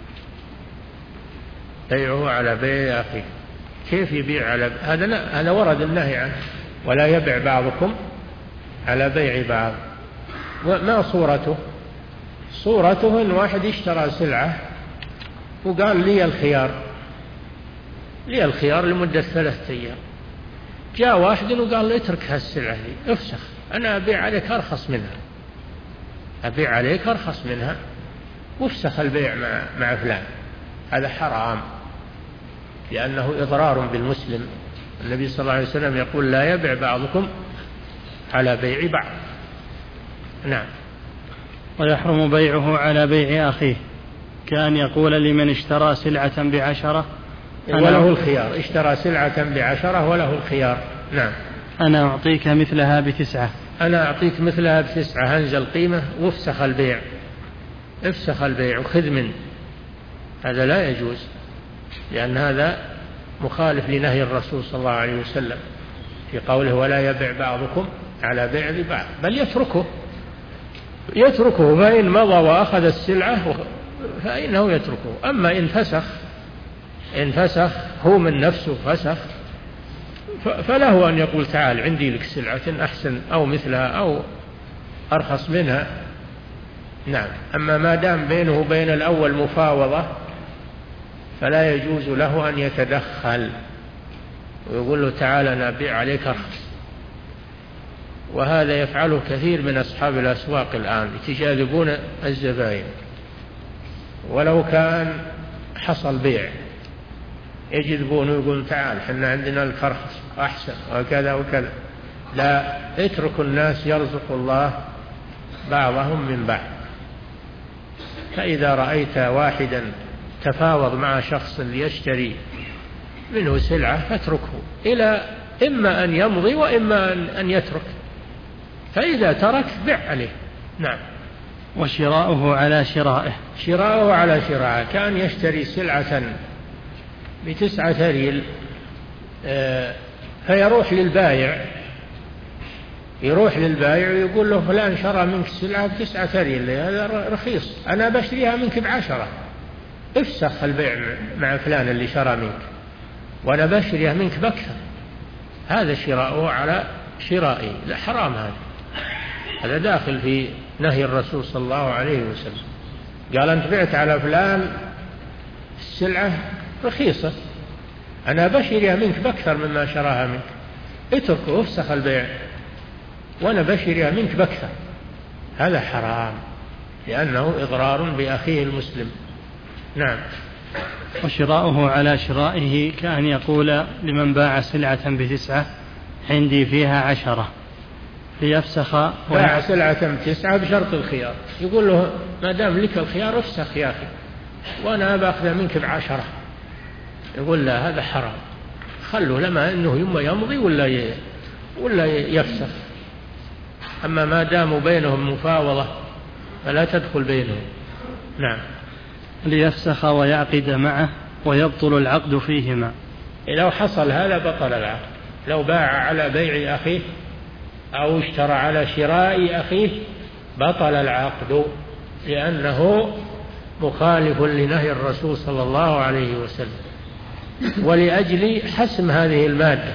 بيعه على بيع أخيه كيف يبيع على هذا؟ هذا ورد النهي عنه ولا يبيع بعضكم على بيع بعض. وما صورته؟ صورته إن واحد اشترى سلعة وقال لي الخيار لي الخيار لمدة ثلاثة أيام، جاء واحد وقال لي اترك هالسلعة دي افسخ، أنا أبيع عليك أرخص منها أبيع عليك أرخص منها وافسخ البيع مع, مع فلان. هذا حرام لأنه إضرار بالمسلم. النبي صلى الله عليه وسلم يقول لا يبيع بعضكم على بيع بعض. نعم. ويحرم بيعه على بيع أخيه كأن يقول لمن اشترى سلعة بعشرة وله الخيار، اشترى سلعة بعشرة وله الخيار. نعم. أنا أعطيك مثلها بتسعة أنا أعطيك مثلها بتسعة هنزل القيمة وافسخ البيع افسخ البيع وخذ من هذا لا يجوز، لأن هذا مخالف لنهي الرسول صلى الله عليه وسلم في قوله ولا يبيع بعضكم على بيع بعض، بل يتركه يتركه فإن مضى وأخذ السلعة فإنه يتركه. أما إن فسخ إن فسخ هو من نفسه فسخ فله أن يقول تعال عندي لك سلعة أحسن أو مثلها أو أرخص منها. نعم. أما ما دام بينه وبين الأول مفاوضة فلا يجوز له أن يتدخل ويقول له تعال أنا أبيع عليك أرخص. وهذا يفعله كثير من أصحاب الأسواق الآن يتجاذبون الزبائن ولو كان حصل بيع يجذبون ويقولون تعال حنا عندنا الأرخص أحسن وكذا وكذا. لا، اتركوا الناس يرزق الله بعضهم من بعض. فإذا رأيت واحدا تفاوض مع شخص ليشتري منه سلعة فاتركه إلى إما أن يمضي وإما أن يترك، فإذا ترك بع عليه. نعم. وشراؤه على شرائه شراؤه على شرائه كان يشتري سلعة بتسعة ريال فيروح للبائع يروح للبائع ويقول له فلان شرى منك السلعة بتسعة ريال هذا رخيص أنا بشتريها منك بعشرة، افسخ البيع مع فلان اللي شرى منك وأنا بشتريها منك بأكثر. هذا شراؤه على شرائه لا حرام، هذا هذا داخل في نهي الرسول صلى الله عليه وسلم. قال أنت بعت على فلان السلعة رخيصة أنا بشتريها منك بأكثر مما شراها منك، اتركه افسخ البيع وأنا بشتريها منك بأكثر. هذا حرام لأنه إضرار بأخيه المسلم. نعم. وشراؤه على شرائه كأن يقول لمن باع سلعة بتسعة عندي فيها عشرة ليفسخ. باع سلعة بتسعة بشرط الخيار، يقول له ما دام لك الخيار افسخ يا أخي وأنا باخذها منك بعشرة، يقول لا هذا حرام، خلوا لما أنه يما يمضي ولا ولا يفسخ. أما ما داموا بينهم مفاوضة فلا تدخل بينهم. نعم. ليفسخ ويعقد معه ويبطل العقد فيهما. لو حصل هذا بطل العقد. لو باع على بيع أخيه أو اشترى على شراء أخيه بطل العقد، لأنه مخالف لنهي الرسول صلى الله عليه وسلم، ولأجل حسم هذه المادة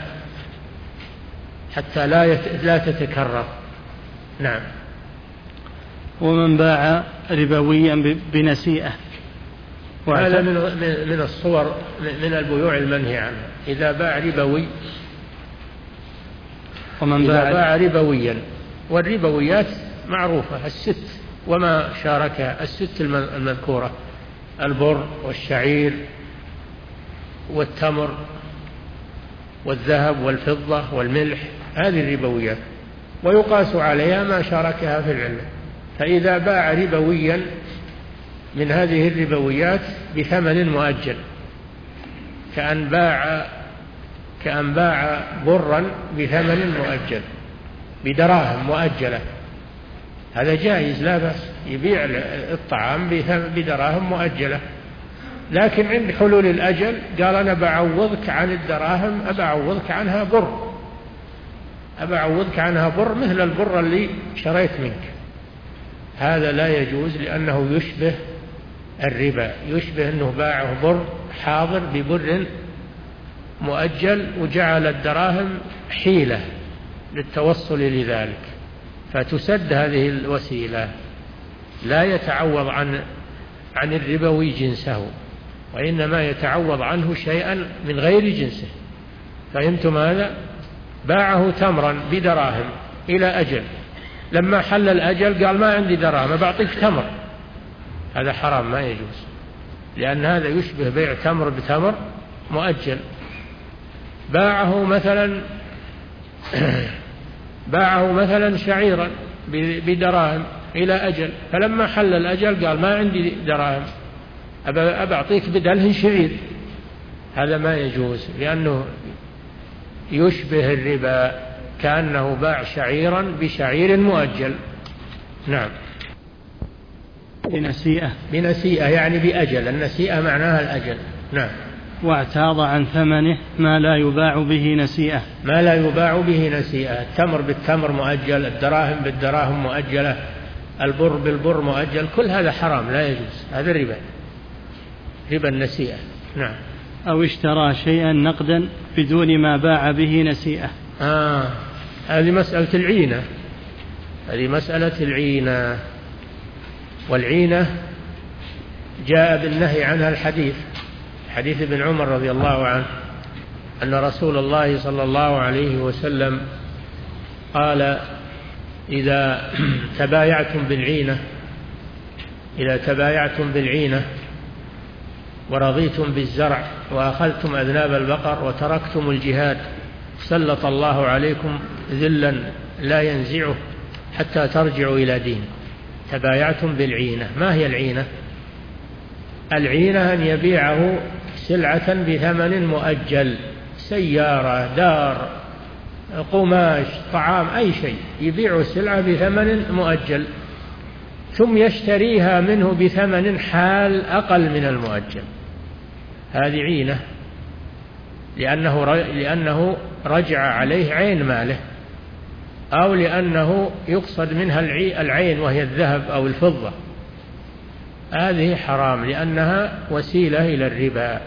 حتى لا لا تتكرر. نعم. ومن باع ربويا بنسيئة، هذا من من الصور من البيوع المنهي عنها. إذا باع ربوي ومن باع, باع ربويا، والربويات معروفة الست وما شاركها، الست المذكورة: البر والشعير والتمر والذهب والفضة والملح، هذه الربويات، ويقاس عليها ما شاركها في العلة. فإذا باع ربويا من هذه الربويات بثمن مؤجل، كأن باع كأن باع برا بثمن مؤجل بدراهم مؤجلة، هذا جائز لا بأس، يبيع الطعام بدراهم مؤجلة. لكن عند حلول الأجل قال أنا بعوضك عن الدراهم، أبعوضك عنها بر، أبعوضك عنها بر مثل البر اللي شريت منك. هذا لا يجوز، لأنه يشبه الربا، يشبه أنه باعه بر حاضر ببر مؤجل، وجعل الدراهم حيلة للتوصل لذلك، فتسد هذه الوسيلة. لا يتعوض عن عن الربوي جنسه، وإنما يتعوض عنه شيئا من غير جنسه. فهمتم هذا؟ باعه تمرا بدراهم إلى أجل، لما حل الأجل قال ما عندي دراهم بعطيك تمر، هذا حرام ما يجوز، لأن هذا يشبه بيع تمر بتمر مؤجل. باعه مثلا باعه مثلا شعيرا بدراهم إلى أجل، فلما حل الأجل قال ما عندي دراهم أبعطيك بدله شعير، هذا ما يجوز، لأنه يشبه الربا، كأنه باع شعيرا بشعير مؤجل. نعم. بنسيئة، بنسيئة يعني بأجل، النسيئة معناها الأجل. نعم. واعتاض عن ثمنه ما لا يباع به نسيئة، ما لا يباع به نسيئة، التمر بالتمر مؤجل، الدراهم بالدراهم مؤجلة، البر بالبر مؤجل، كل هذا حرام لا يجوز، هذا الربا، ربا النسيئة. نعم. أو اشترى شيئا نقدا بدون ما باع به نسيئة. آه هذه مسألة العينة، هذه مسألة العينة، والعينة جاء بالنهي عنها الحديث، حديث ابن عمر رضي الله عنه أن رسول الله صلى الله عليه وسلم قال: إذا تبايعتم بالعينة إذا تبايعتم بالعينة ورضيتم بالزرع وأخذتم أذناب البقر وتركتم الجهاد سلط الله عليكم ذلا لا ينزعه حتى ترجعوا إلى دين. تبايعتم بالعينة. ما هي العينة؟ العينة أن يبيعه سلعة بثمن مؤجل، سيارة، دار، قماش، طعام، أي شيء، يبيع سلعة بثمن مؤجل ثم يشتريها منه بثمن حال أقل من المؤجل، هذه عينة، لأنه لأنه رجع عليه عين ماله، أو لأنه يقصد منها العين وهي الذهب أو الفضة، هذه حرام، لأنها وسيلة إلى الربا،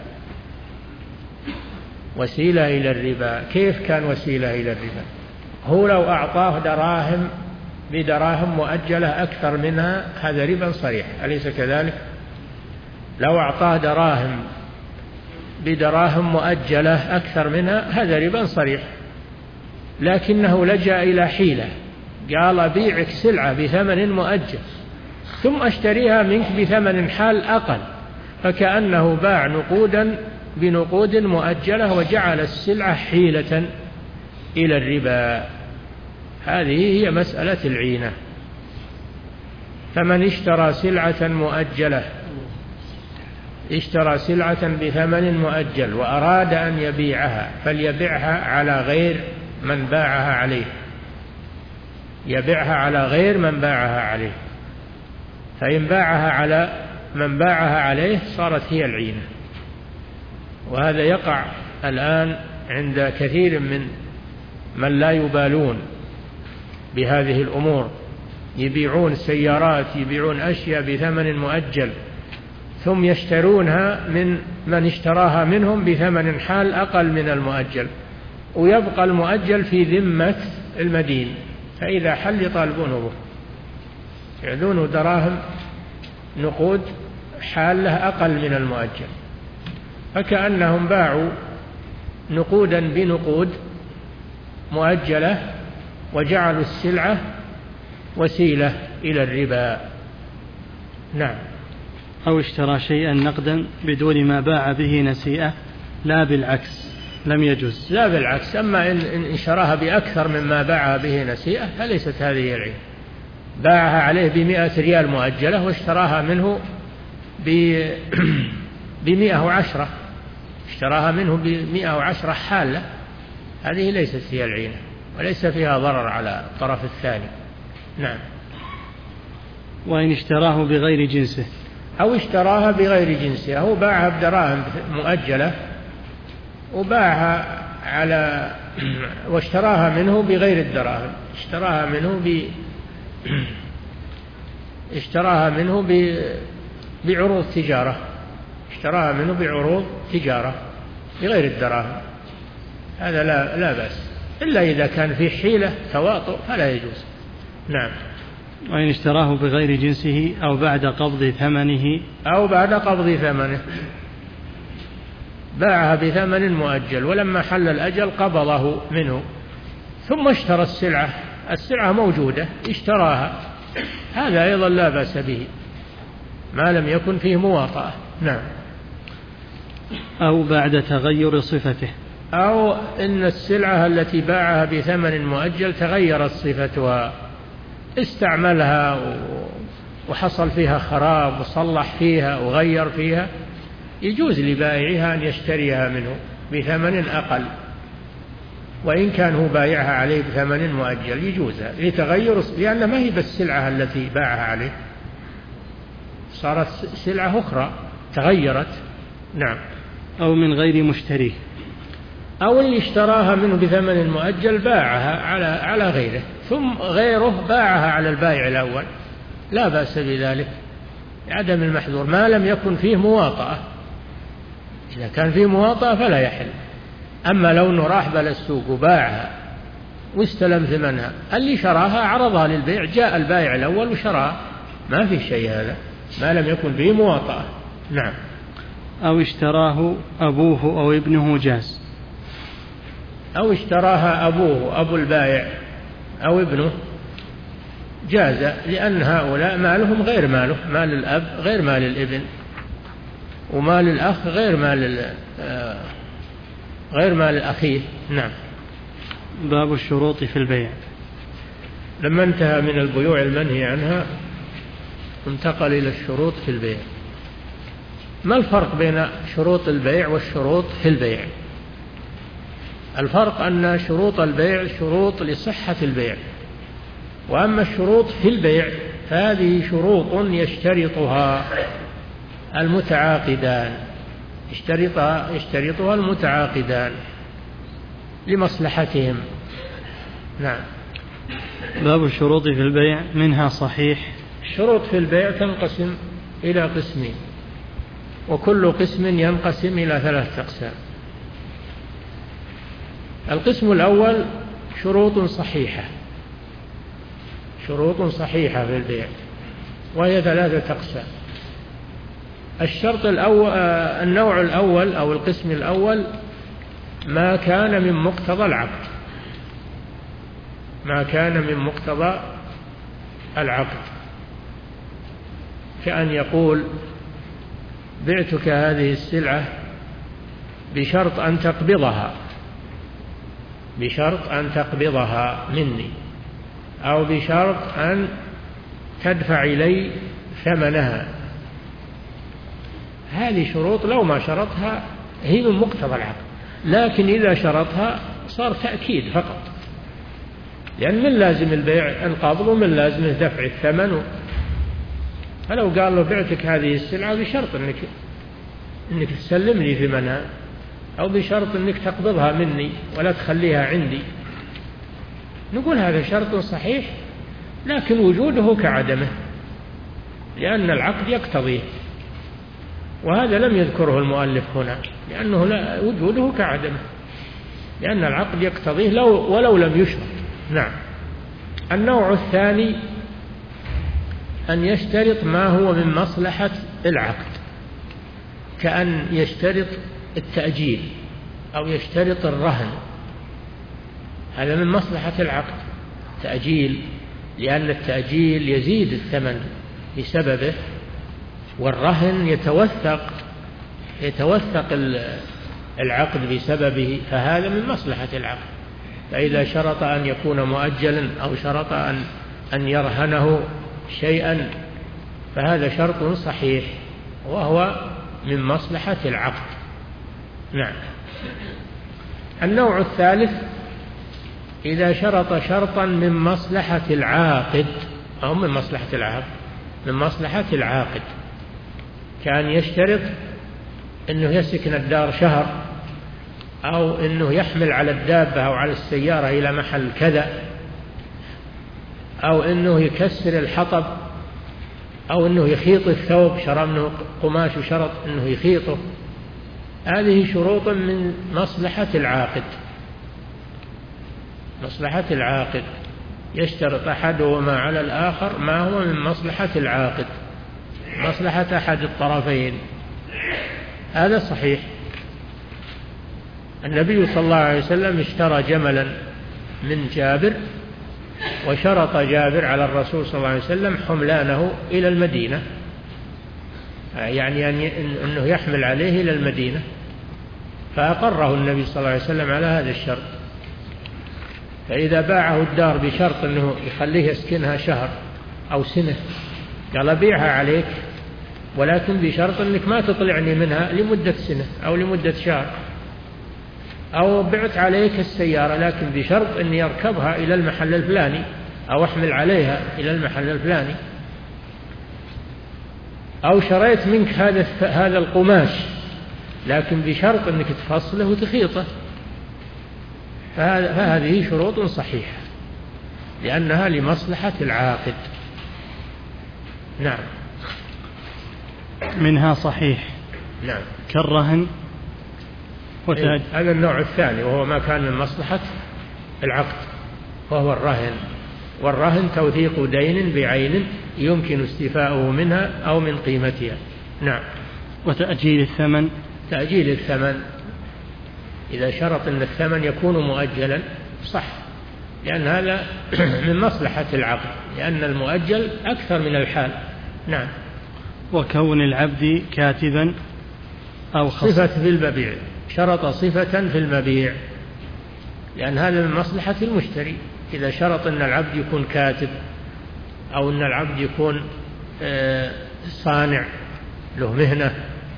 وسيلة إلى الربا. كيف كان وسيلة إلى الربا؟ هو لو أعطاه دراهم بدراهم مؤجلة أكثر منها هذا ربا صريح، أليس كذلك؟ لو أعطاه دراهم بدراهم مؤجلة أكثر منها هذا ربا صريح، لكنه لجأ إلى حيلة، قال بيعك سلعة بثمن مؤجل ثم أشتريها منك بثمن حال أقل، فكأنه باع نقودا بنقود مؤجلة وجعل السلعة حيلة إلى الربا. هذه هي مسألة العينة. فمن اشترى سلعة مؤجلة اشترى سلعة بثمن مؤجل وأراد أن يبيعها فليبيعها على غير من باعها عليه، يبيعها على غير من باعها عليه، فإن باعها على من باعها عليه صارت هي العينة. وهذا يقع الآن عند كثير من من لا يبالون بهذه الأمور، يبيعون سيارات، يبيعون أشياء بثمن مؤجل ثم يشترونها من من اشتراها منهم بثمن حال أقل من المؤجل، ويبقى المؤجل في ذمة المدين، فإذا حل يطالبونه به، يعدونه دراهم نقود حالة أقل من المؤجل، فكأنهم باعوا نقودا بنقود مؤجلة وجعلوا السلعة وسيلة إلى الربا. نعم. أو اشترى شيئا نقدا بدون ما باع به نسيئة، لا بالعكس لم يجوز. لا بالعكس، أما إن اشتراها بأكثر مما باعها به نسيئة فليست هذه العين. باعها عليه بمئة ريال مؤجلة واشتراها منه بمئة وعشرة، اشتراها منه بمئة وعشرة حالة، هذه ليست هي العينة وليس فيها ضرر على الطرف الثاني. نعم. وإن اشتراه بغير جنسه، أو اشتراها بغير جنسه، هو باعها بدراهم مؤجلة وباعها على واشتراها منه بغير الدراهم، اشتراها منه ب اشتراها منه ب... بعروض تجارة، اشتراها منه بعروض تجارة بغير الدراهم، هذا لا لا بأس، إلا إذا كان في حيلة تواطؤ فلا يجوز. نعم. وإن اشتراه بغير جنسه أو بعد قبض ثمنه، أو بعد قبض ثمنه، باعها بثمن مؤجل ولما حل الأجل قبضه منه ثم اشترى السلعة، السلعة موجودة اشتراها، هذا أيضا لا بأس به ما لم يكن فيه مواطأة. نعم. أو بعد تغير صفته، أو إن السلعة التي باعها بثمن مؤجل تغيرت صفتها، استعملها وحصل فيها خراب وصلح فيها وغير فيها، يجوز لبائعها أن يشتريها منه بثمن أقل، وإن كان هو بايعها عليه بثمن مؤجل يجوزها لتغير، لأن ما هي بالسلعة التي باعها عليه، صارت سلعة أخرى تغيرت. نعم. أو من غير مشتريه، أو اللي اشتراها منه بثمن مؤجل باعها على على غيره ثم غيره باعها على البائع الأول، لا بأس بذلك عدم المحذور ما لم يكن فيه مواطأة، إذا كان فيه مواطأة فلا يحل. أما لو أنه راح بل السوق وباعها واستلم ثمنها، اللي شراها عرضها للبيع، جاء البائع الأول وشراها، ما في شيء هذا ما لم يكن فيه مواطأة. نعم. أو اشتراه أبوه أو ابنه جاز، أو اشتراها أبوه أبو البائع أو ابنه جاز، لأن هؤلاء مالهم غير ماله، مال الأب غير مال الابن، ومال الأخ غير مال غير مال أخيه. نعم. باب الشروط في البيع. لما انتهى من البيوع المنهي عنها انتقل إلى الشروط في البيع. ما الفرق بين شروط البيع والشروط في البيع؟ الفرق أن شروط البيع شروط لصحة البيع، وأما الشروط في البيع فهذه شروط يشترطها المتعاقدان، يشترطها يشترطها المتعاقدان لمصلحتهم. نعم. باب الشروط في البيع، منها صحيح. الشروط في البيع تنقسم إلى قسمين، وكل قسم ينقسم إلى ثلاثة أقسام. القسم الأول شروط صحيحة، شروط صحيحة في البيع، وهي ثلاثة أقسام. الشرط الأول، النوع الأول أو القسم الأول ما كان من مقتضى العقد، ما كان من مقتضى العقد، كأن يقول بعتك هذه السلعة بشرط أن تقبضها، بشرط أن تقبضها مني، أو بشرط أن تدفع إلي ثمنها، هذه شروط لو ما شرطها هي من مقتضى العقد، لكن إذا شرطها صار تأكيد فقط، لأن من لازم البيع القبض ومن لازم دفع الثمن. فلو قال له بعتك هذه السلعة بشرط أنك أنك تسلمني ثمنها، أو بشرط أنك تقبضها مني ولا تخليها عندي، نقول هذا شرط صحيح، لكن وجوده كعدمه، لأن العقد يقتضيه، وهذا لم يذكره المؤلف هنا، لأنه لا وجوده كعدمه، لأن العقد يقتضيه لو ولو لم يشرط. نعم. النوع الثاني أن يشترط ما هو من مصلحة العقد، كأن يشترط التأجيل أو يشترط الرهن، هذا من مصلحة العقد تأجيل، لأن التأجيل يزيد الثمن بسببه، والرهن يتوثق يتوثق العقد بسببه، فهذا من مصلحة العقد. فإذا شرط أن يكون مؤجلا أو شرط أن أن يرهنه شيئا فهذا شرط صحيح وهو من مصلحة العقد. نعم. النوع الثالث إذا شرط شرطا من مصلحة العاقد أو من مصلحة العقد من مصلحة العاقد، كان يشترط أنه يسكن الدار شهر، أو أنه يحمل على الدابة أو على السيارة إلى محل كذا، أو أنه يكسر الحطب، أو أنه يخيط الثوب، شرى منه قماش وشرط أنه يخيطه. هذه شروط من مصلحة العاقد مصلحة العاقد يشترط أحدهما على الآخر ما هو من مصلحة العاقد، مصلحة أحد الطرفين. هذا صحيح. النبي صلى الله عليه وسلم اشترى جملا من جابر، وشرط جابر على الرسول صلى الله عليه وسلم حملانه إلى المدينة، يعني أنه يحمل عليه إلى المدينة، فأقره النبي صلى الله عليه وسلم على هذا الشرط. فإذا باعه الدار بشرط أنه يخليه يسكنها شهر أو سنة، قال أبيعها عليك ولكن بشرط أنك ما تطلعني منها لمدة سنة أو لمدة شهر، أو بعت عليك السيارة لكن بشرط أن يركبها إلى المحل الفلاني أو أحمل عليها إلى المحل الفلاني، أو شريت منك هذا هذا القماش لكن بشرط أنك تفصله وتخيطه. فهذه شروط صحيحة لأنها لمصلحة العاقد. نعم. منها صحيح. نعم. كالرهن وتأجيل. هذا النوع الثاني وهو ما كان من مصلحة العقد، وهو الرهن. والرهن توثيق دين بعين يمكن استيفاؤه منها أو من قيمتها. نعم. وتأجيل الثمن. تأجيل الثمن إذا شرط أن الثمن يكون مؤجلا صح، لأن هذا من مصلحة العقد، لأن المؤجل أكثر من الحال. نعم. وكون العبد كاتبا أو خص. صفة في المبيع، شرط صفة في المبيع، لأن هذا من مصلحة المشتري. إذا شرط أن العبد يكون كاتب، أو أن العبد يكون صانع له مهنة،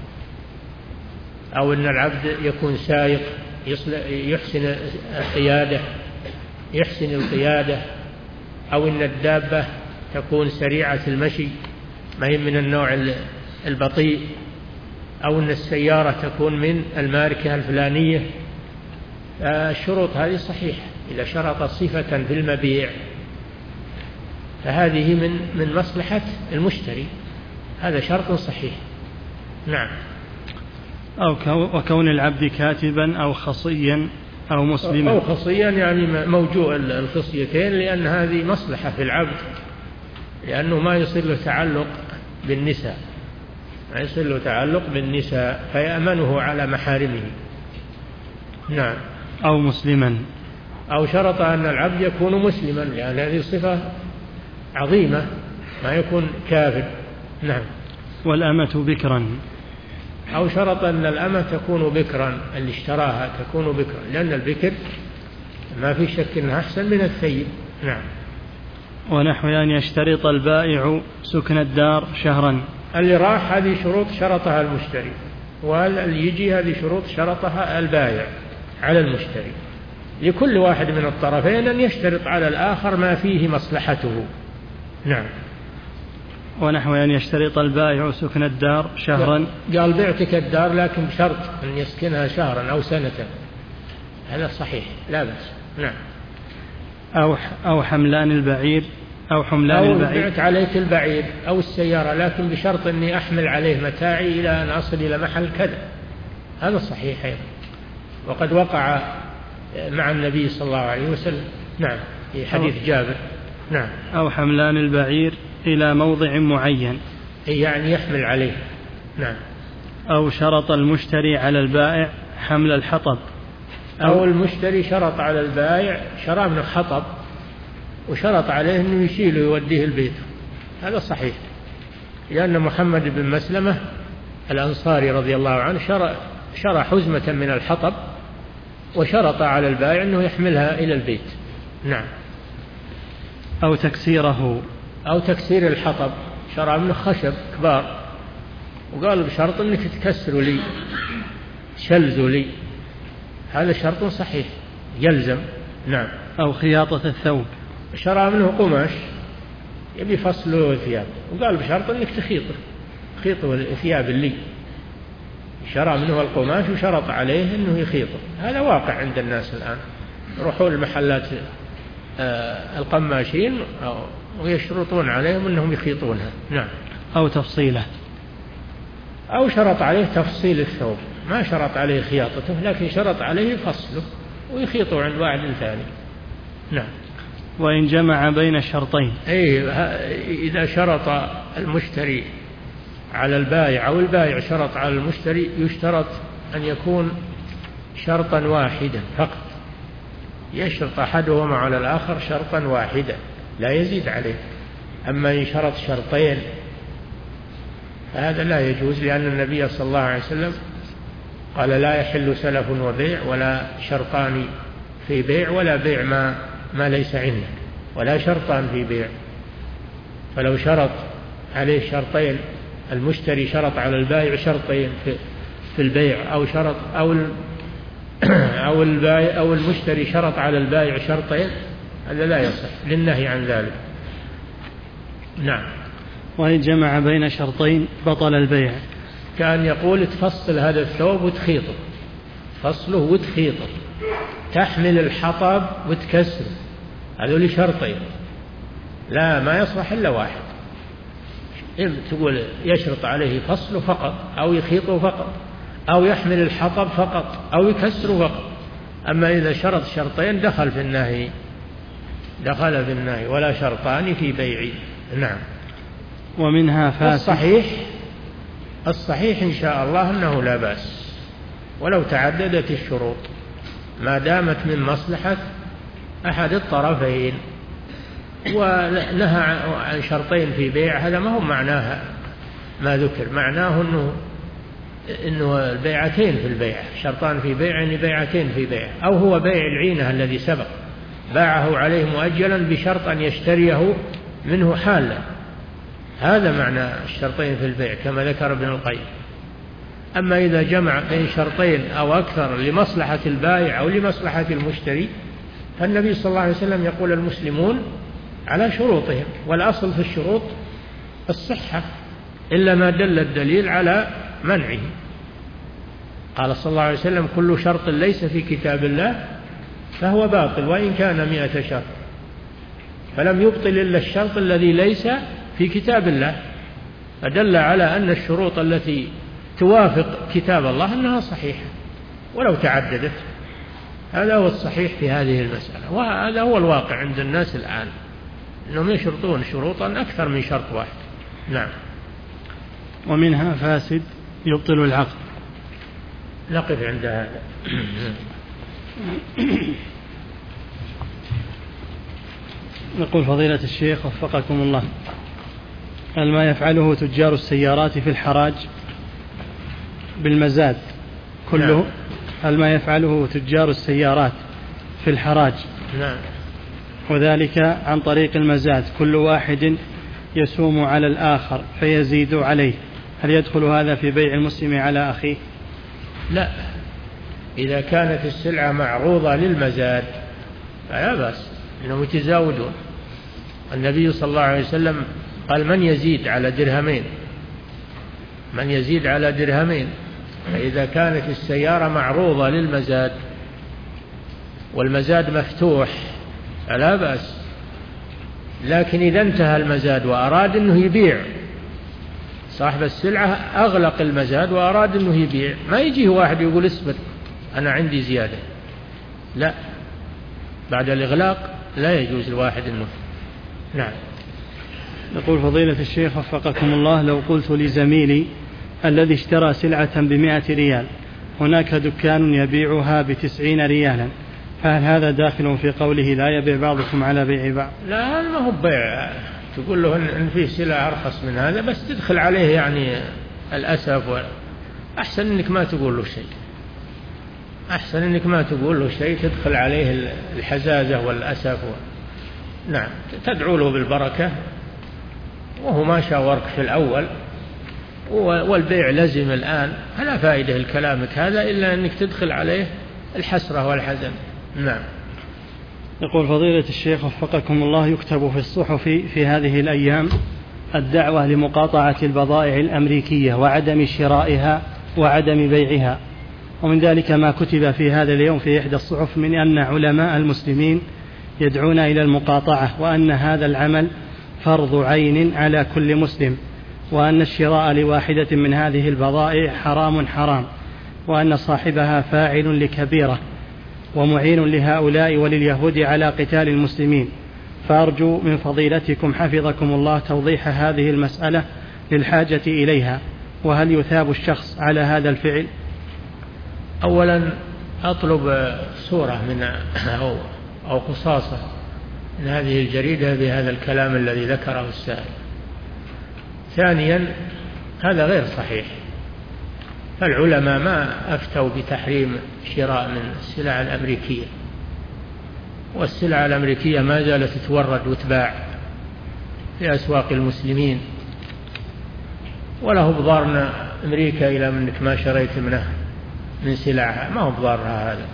أو أن العبد يكون سائق يحسن القيادة يحسن القيادة أو أن الدابة تكون سريعة المشي ما هي من النوع البطيء، أو أن السيارة تكون من الماركة الفلانية. الشروط هذه صحيحة. إذا شرط صفة في المبيع فهذه من من مصلحة المشتري، هذا شرط صحيح. نعم. أو وكون العبد كاتبا أو خصيا أو مسلما. أو خصيا يعني موجوع الخصيتين، لأن هذه مصلحة في العبد، لأنه ما يصير له تعلق بالنساء ما يصير له تعلق بالنساء فيأمنه على محارمه. نعم. أو مسلما. أو شرط أن العبد يكون مسلما، لأن هذه صفة عظيمة، ما يكون كافر. نعم. والأمة بكرا. أو شرط أن الأمة تكون بكرا، اللي اشتراها تكون بكرا، لأن البكر ما في شك أنها أحسن من الثيب. نعم. ونحو أن يشترط البائع سكن الدار شهرا. اللي راح هذه شروط شرطها المشتري، واللي يجي هذه شروط شرطها البائع على المشتري. لكل واحد من الطرفين أن يشترط على الآخر ما فيه مصلحته. نعم. ونحو أن يشترط البائع سكن الدار شهرا. قال بعتك الدار لكن بشرط أن يسكنها شهرا أو سنة، هذا صحيح لا بأس. نعم. أو أو حملان البعير أو حملان أو البعير. بعت عليك البعير أو السيارة لكن بشرط أني أحمل عليه متاعي إلى أن أصل إلى محل كذا، هذا صحيح أيضا، وقد وقع مع النبي صلى الله عليه وسلم. نعم، في حديث جابر. نعم. أو حملان البعير إلى موضع معين، يعني يحمل عليه. نعم. أو شرط المشتري على البائع حمل الحطب، أو, أو المشتري شرط على البائع شراء من الحطب وشرط عليه أنه يشيله ويوديه البيت، هذا صحيح، لأن محمد بن مسلمة الأنصاري رضي الله عنه شرى, شرى حزمة من الحطب وشرط على البائع أنه يحملها إلى البيت. نعم. أو تكسيره، أو تكسير الحطب، شرى منه خشب كبار وقال بشرط أنك تكسروا لي شلزوا لي، هذا شرط صحيح يلزم. نعم. أو خياطة الثوب، شرى منه قماش يبي فصله ثياب وقال بشرط أنك تخيطه خيطه الثياب اللي شرى منه القماش وشرط عليه أنه يخيطه، هذا واقع عند الناس الآن، يروحون المحلات القماشين ويشرطون عليهم أنهم يخيطونها. نعم. أو تفصيله، أو شرط عليه تفصيل الثوب، ما شرط عليه خياطته لكن شرط عليه فصله ويخيطه عند واحد ثاني. نعم. وإن جمع بين الشرطين، أي إذا شرط المشتري على البائع أو البائع شرط على المشتري يشترط أن يكون شرطا واحدا فقط، يشرط أحدهما على الآخر شرطا واحدا لا يزيد عليه. أما إن شرط شرطين هذا لا يجوز، لأن النبي صلى الله عليه وسلم قال لا يحل سلف وبيع ولا شرطان في بيع ولا بيع ما, ما ليس عندك ولا شرطان في بيع. فلو شرط عليه شرطين، المشتري شرط على البائع شرطين في, في البيع أو شرط أو أو البائع أو المشتري شرط على البائع شرطين، هذا لا يصح للنهي عن ذلك. نعم. وإن جمع بين شرطين بطل البيع، كان يقول تفصل هذا الثوب وتخيطه، فصله وتخيطه، تحمل الحطب وتكسره، هذول شرطين لا ما يصلح إلا واحد. تقول يشرط عليه فصله فقط أو يخيطه فقط أو يحمل الحطب فقط أو يكسره فقط. أما إذا شرط شرطين دخل في النهي دخل في النهي ولا شرطان في بيعي. نعم. ومنها فاسد. الصحيح الصحيح إن شاء الله أنه لا بأس ولو تعددت الشروط ما دامت من مصلحة أحد الطرفين. ونهى عن شرطين في بيع، هذا ما هو معناها ما ذكر، معناه أنه إنه البيعتين في البيع، شرطان في بيع يعني بيعتين في بيع، أو هو بيع العينة الذي سبق باعه عليه مؤجلا بشرط أن يشتريه منه حالا، هذا معنى الشرطين في البيع كما ذكر ابن القيم. أما إذا جمع بين شرطين أو أكثر لمصلحة البائع أو لمصلحة المشتري فالنبي صلى الله عليه وسلم يقول المسلمون على شروطهم، والأصل في الشروط الصحة إلا ما دل الدليل على منعه. قال صلى الله عليه وسلم كل شرط ليس في كتاب الله فهو باطل وإن كان مئة شرط، فلم يبطل إلا الشرط الذي ليس في كتاب الله، فدل على أن الشروط التي توافق كتاب الله أنها صحيحة ولو تعددت. هذا هو الصحيح في هذه المسألة، وهذا هو الواقع عند الناس الآن أنهم يشرطون شروطا أكثر من شرط واحد. نعم. ومنها فاسد يبطل العقد. نقف عند هذا. نقول فضيلة الشيخ وفقكم الله، هل ما يفعله تجار السيارات في الحراج بالمزاد كله؟ نعم. هل ما يفعله تجار السيارات في الحراج نعم. وذلك عن طريق المزاد كل واحد يسوم على الآخر فيزيد عليه، هل يدخل هذا في بيع المسلم على أخيه؟ لا، إذا كانت السلعة معروضة للمزاد فلا بأس، إنهم يتزاودون. النبي صلى الله عليه وسلم قال من يزيد على درهمين، من يزيد على درهمين. فإذا كانت السيارة معروضة للمزاد والمزاد مفتوح فلا بأس. لكن إذا انتهى المزاد وأراد أنه يبيع، صاحب السلعة أغلق المزاد وأراد أنه يبيع، ما يجيه واحد يقول اصبر أنا عندي زيادة، لا، بعد الإغلاق لا يجوز الواحد أنه. نعم. يقول فضيلة الشيخ وفقكم الله، لو قلت لزميلي الذي اشترى سلعة بمائة ريال هناك دكان يبيعها بتسعين ريالا، فهل هذا داخل في قوله لا يبيع بعضكم على بيع بعض؟ لا، ما هو بيع، تقول له إن فيه سلعة أرخص من هذا، بس تدخل عليه يعني الأسف. أحسن إنك ما تقول له شيء، أحسن إنك ما تقول له شيء، تدخل عليه الحزازة والأسف و... نعم، تدعو له بالبركة وهو ما شاورك في الأول والبيع لزم الآن، فلا فائدة الكلامك هذا إلا أنك تدخل عليه الحسرة والحزن. نعم. يقول فضيلة الشيخ وفقكم الله، يكتب في الصحف في هذه الأيام الدعوة لمقاطعة البضائع الأمريكية وعدم شرائها وعدم بيعها، ومن ذلك ما كتب في هذا اليوم في إحدى الصحف من أن علماء المسلمين يدعون إلى المقاطعة، وأن هذا العمل فرض عين على كل مسلم، وأن الشراء لواحدة من هذه البضائع حرام حرام، وأن صاحبها فاعل لكبيرة ومعين لهؤلاء ولليهود على قتال المسلمين. فأرجو من فضيلتكم حفظكم الله توضيح هذه المسألة للحاجة إليها، وهل يثاب الشخص على هذا الفعل؟ أولا أطلب صورة من أو, أو قصاصة من هذه الجريدة بهذا الكلام الذي ذكره السائل. ثانيا هذا غير صحيح، فالعلماء ما أفتوا بتحريم شراء من السلع الأمريكية، والسلع الأمريكية ما زالت تتورد وتباع في أسواق المسلمين، وله بضارنا أمريكا إلى منك ما شريت منه من سلعها، ما هو بضارها هذا.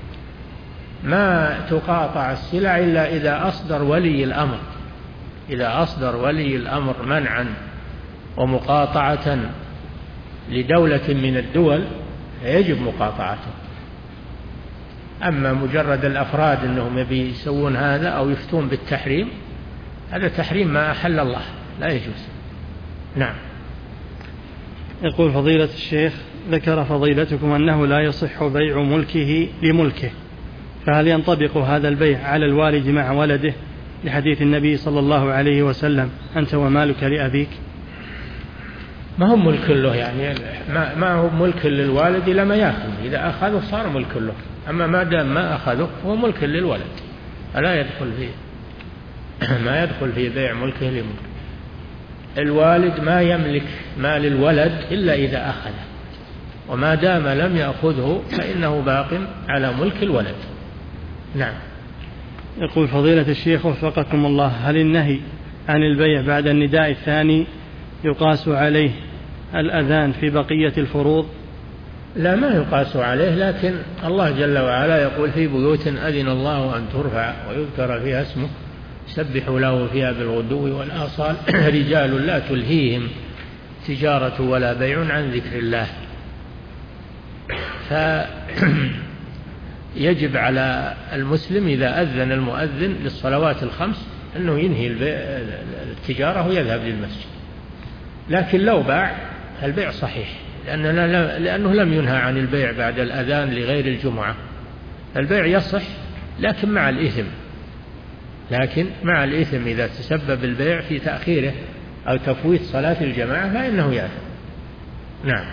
ما تقاطع السلع إلا إذا أصدر ولي الأمر، إذا أصدر ولي الأمر منعا ومقاطعة لدولة من الدول يجب مقاطعته. أما مجرد الأفراد أنهم يسوون هذا أو يفتون بالتحريم، هذا تحريم ما أحل الله، لا يجوز. نعم. يقول فضيلة الشيخ، ذكر فضيلتكم أنه لا يصح بيع ملكه لملكه، فهل ينطبق هذا البيع على الوالد مع ولده لحديث النبي صلى الله عليه وسلم أنت ومالك لأبيك؟ ما هو ملك له، يعني ما, ما هو ملك للوالد لما يأخذ، إذا أخذه صار ملك له، أما ما دام ما أخذه هو ملك للولد، ألا يدخل فيه ما يدخل في بيع ملكه لملك. الوالد ما يملك مال الولد إلا إذا أخذه، وما دام لم يأخذه فإنه باق على ملك الولد. نعم. يقول فضيلة الشيخ وفقكم الله، هل النهي عن البيع بعد النداء الثاني يقاس عليه الأذان في بقية الفروض؟ لا، ما يقاس عليه، لكن الله جل وعلا يقول في بيوت أذن الله أن ترفع ويذكر فيها اسمه سبحوا له فيها بالغدو والآصال رجال لا تلهيهم تجارة ولا بيع عن ذكر الله. فيجب على المسلم إذا أذن المؤذن للصلوات الخمس أنه ينهي التجارة ويذهب للمسجد. لكن لو باع البيع صحيح، لأنه لم ينهى عن البيع بعد الأذان لغير الجمعة. البيع يصح لكن مع الإثم، لكن مع الإثم إذا تسبب البيع في تأخيره أو تفويت صلاة الجماعة فإنه يأثم. نعم.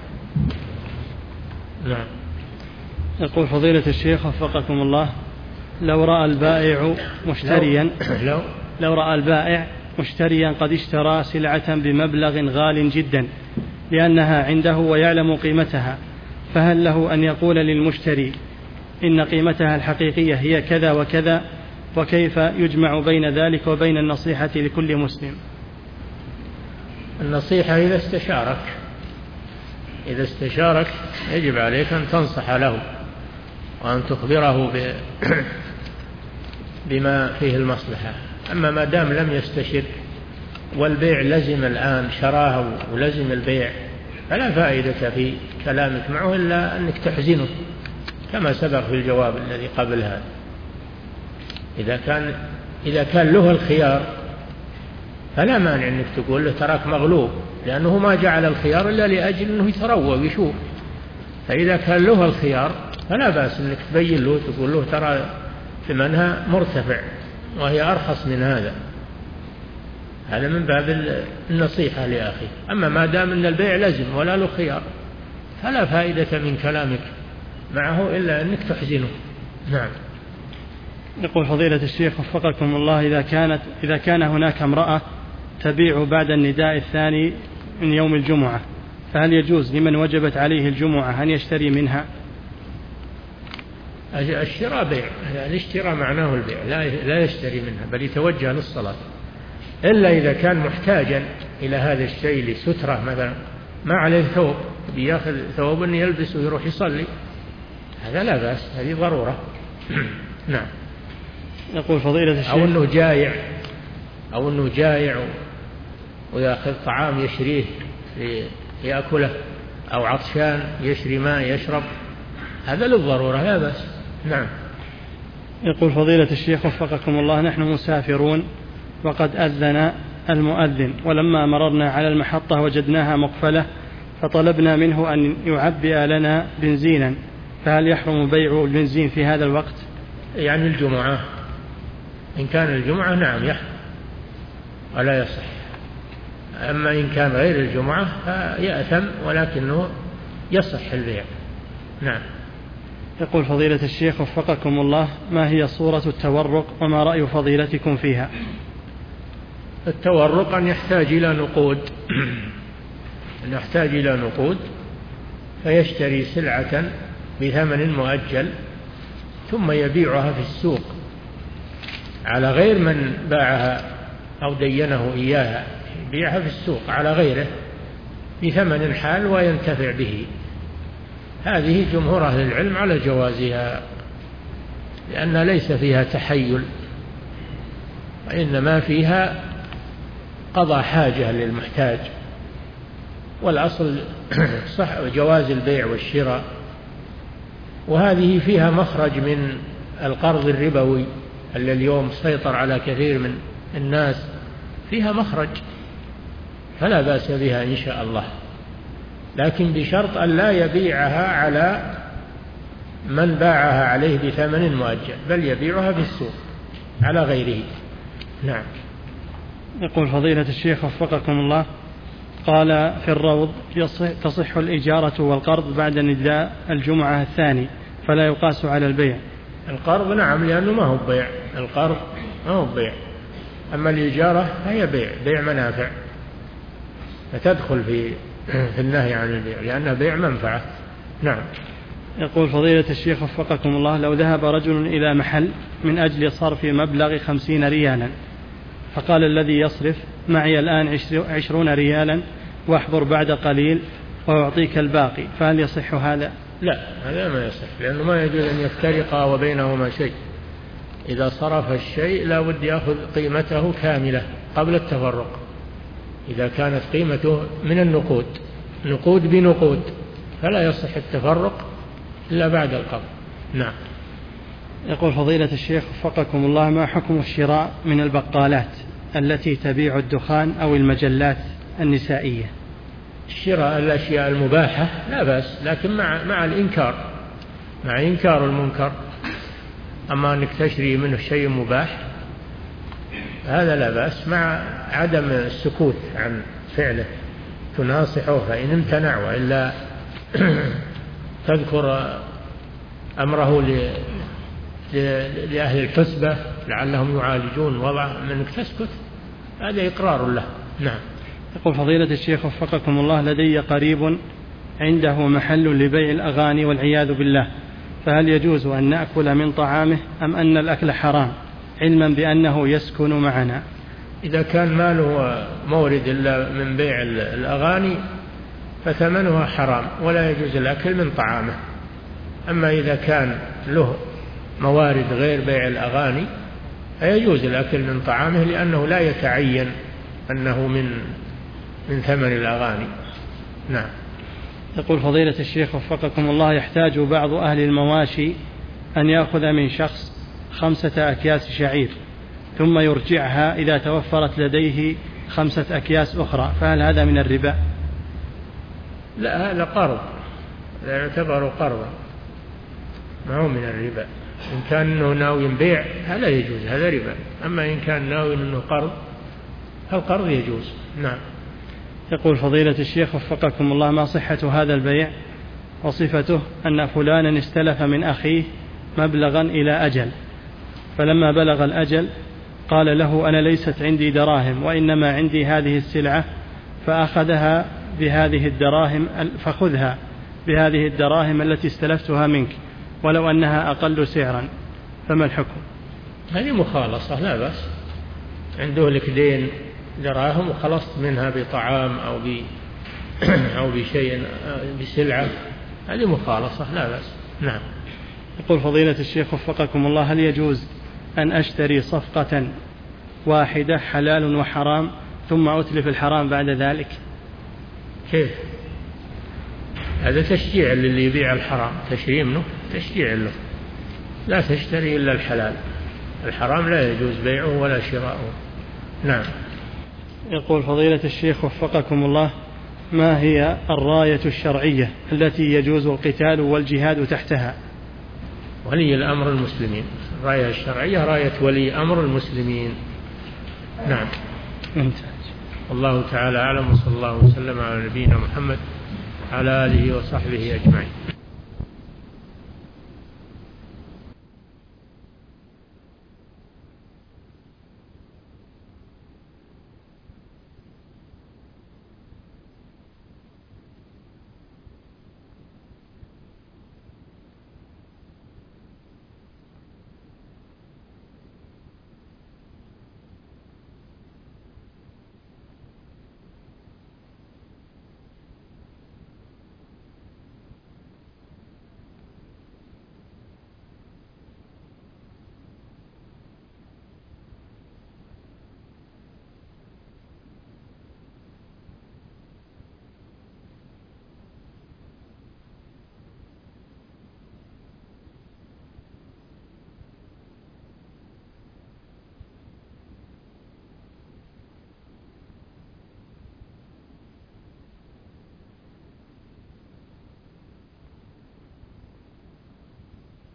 نعم. يقول فضيلة الشيخ وفقكم الله، لو رأى البائع مشتريا لو, لو رأى البائع مشتريا قد اشترى سلعة بمبلغ غال جدا لأنها عنده ويعلم قيمتها، فهل له أن يقول للمشتري إن قيمتها الحقيقية هي كذا وكذا، وكيف يجمع بين ذلك وبين النصيحة لكل مسلم؟ النصيحة إذا استشارك إذا استشارك يجب عليك أن تنصح له وأن تخبره بما فيه المصلحة. أما ما دام لم يستشر والبيع لزم الآن، شراه ولزم البيع، فلا فائدة في كلامك معه إلا أنك تحزنه كما سبق في الجواب الذي قبل هذا. إذا كان إذا كان له الخيار فلا مانع أنك تقول له تراك مغلوب، لأنه ما جعل الخيار إلا لأجل أنه يتروى ويشوف. فإذا كان له الخيار فلا بأس أنك تبين له، تقول له ترى ثمنها مرتفع وهي أرخص من هذا. هذا من باب النصيحة لأخي. أما ما دام أن البيع لازم ولا له خيار فلا فائدة من كلامك معه إلا أنك تحزنه. نعم. يقول فضيلة الشيخ وفقكم الله، إذا كانت إذا كان هناك امرأة تبيع بعد النداء الثاني من يوم الجمعة، فهل يجوز لمن وجبت عليه الجمعة أن يشتري منها؟ الشراء بيع، الاشتراء معناه البيع، لا يشتري منها بل يتوجه للصلاة، إلا إذا كان محتاجا إلى هذا الشيء لسترة مثلا، ما عليه ثوب بياخذ ثوب يلبسه ويروح يصلي، هذا لا بأس، هذه ضرورة. نعم. يقول فضيلة الشيخ أو أنه جائع أو أنه جائع ويأخذ طعام يشريه يأكله، أو عطشان يشري ماء يشرب، هذا للضرورة لا بأس. نعم. يقول فضيلة الشيخ وفقكم الله، نحن مسافرون وقد أذن المؤذن، ولما مررنا على المحطة وجدناها مقفلة فطلبنا منه أن يعبئ لنا بنزينا، فهل يحرم بيع البنزين في هذا الوقت؟ يعني الجمعة، إن كان الجمعة نعم يحرم ولا يصح، أما إن كان غير الجمعة فيأثم ولكنه يصح البيع. نعم. يقول فضيلة الشيخ وفقكم الله، ما هي صورة التورق وما رأي فضيلتكم فيها؟ التورق أن يحتاج إلى نقود أن يحتاج إلى نقود فيشتري سلعة بثمن مؤجل ثم يبيعها في السوق على غير من باعها أو دينه إياها، يبيعها في السوق على غيره بثمن حال وينتفع به. هذه جمهور أهل العلم على جوازها، لأن ليس فيها تحيل وإنما فيها قضاء حاجة للمحتاج، والأصل صح جواز البيع والشراء. وهذه فيها مخرج من القرض الربوي الذي اليوم سيطر على كثير من الناس، فيها مخرج فلا بأس بها إن شاء الله، لكن بشرط أن لا يبيعها على من باعها عليه بثمن مؤجل، بل يبيعها في السوق على غيره. نعم. يقول فضيلة الشيخ وفقكم الله، قال في الروض تصح الإجارة والقرض بعد نداء الجمعة الثاني فلا يقاس على البيع. القرض نعم، لأنه ما هو بيع، القرض ما هو بيع، أما الإجارة هي بيع، بيع منافع، فتدخل في في النهي عن البيع لأنها بيع منفعة. نعم. يقول فضيلة الشيخ وفقكم الله، لو ذهب رجل إلى محل من أجل صرف مبلغ خمسين ريالا، فقال الذي يصرف معي الآن عشرون ريالا واحضر بعد قليل وأعطيك الباقي، فهل يصح هذا؟ لا، هذا ما يصح، لأنه ما يجوز أن يفترقا وبينهما شيء. إذا صرف الشيء لا بد يأخذ قيمته كاملة قبل التفرق، إذا كانت قيمته من النقود نقود بنقود فلا يصح التفرق إلا بعد القبض. نعم. يقول فضيلة الشيخ وفقكم الله، ما حكم الشراء من البقالات التي تبيع الدخان أو المجلات النسائية؟ الشراء الأشياء المباحة لا بأس، لكن مع مع الإنكار مع إنكار المنكر. أما أنك تشتري منه شيء مباح هذا لا بأس، مع عدم السكوت عن فعله، تناصحه فإن امتنع، وإلا تذكر أمره لأهل الحسبة لعلهم يعالجون وضعه، منك تسكت هذا إقرار له. نعم. يقول فضيلة الشيخ وفقكم الله، لدي قريب عنده محل لبيع الأغاني والعياذ بالله، فهل يجوز أن نأكل من طعامه أم أن الأكل حرام علما بأنه يسكن معنا؟ إذا كان ما له مورد إلا من بيع الأغاني فثمنها حرام ولا يجوز الأكل من طعامه. أما إذا كان له موارد غير بيع الأغاني فيجوز الأكل من طعامه، لأنه لا يتعين أنه من من ثمن الأغاني. نعم. يقول فضيلة الشيخ وفقكم الله، يحتاج بعض أهل المواشي أن يأخذ من شخص خمسة أكياس شعير ثم يرجعها إذا توفرت لديه خمسة أكياس أخرى، فهل هذا من الربا؟ لا، هذا قرض، لا يعتبر قرضا، ما هو من الربا. إن كان أنه ناوي بيع هذا يجوز، هذا ربا. أما إن كان ناوي أنه قرض فالقرض يجوز. نعم. يقول فضيلة الشيخ وفقكم الله، ما صحة هذا البيع وصفته أن فلانا استلف من أخيه مبلغا إلى أجل، فلما بلغ الأجل قال له أنا ليست عندي دراهم وإنما عندي هذه السلعة، فأخذها بهذه الدراهم فخذها بهذه الدراهم التي استلفتها منك ولو أنها أقل سعرا، فما الحكم؟ هذه مخالصة لا بأس، عنده لك دين دراهم وخلصت منها بطعام أو ب أو بشيء بسلعة، هذه مخالصة لا بأس. نعم. يقول فضيلة الشيخ وفقكم الله، هل يجوز أن أشتري صفقة واحدة حلال وحرام ثم أتلف الحرام بعد ذلك؟ كيف؟ هذا تشجيع للي يبيع الحرام، تشريع منه تشجيع له، لا تشتري إلا الحلال، الحرام لا يجوز بيعه ولا شراؤه. نعم. يقول فضيلة الشيخ وفقكم الله، ما هي الراية الشرعية التي يجوز القتال والجهاد تحتها؟ ولي الأمر المسلمين، الراية الشرعية راية ولي أمر المسلمين. نعم. ممتاز. الله تعالى أعلم، وصلى الله وسلم على نبينا محمد على آله وصحبه أجمعين.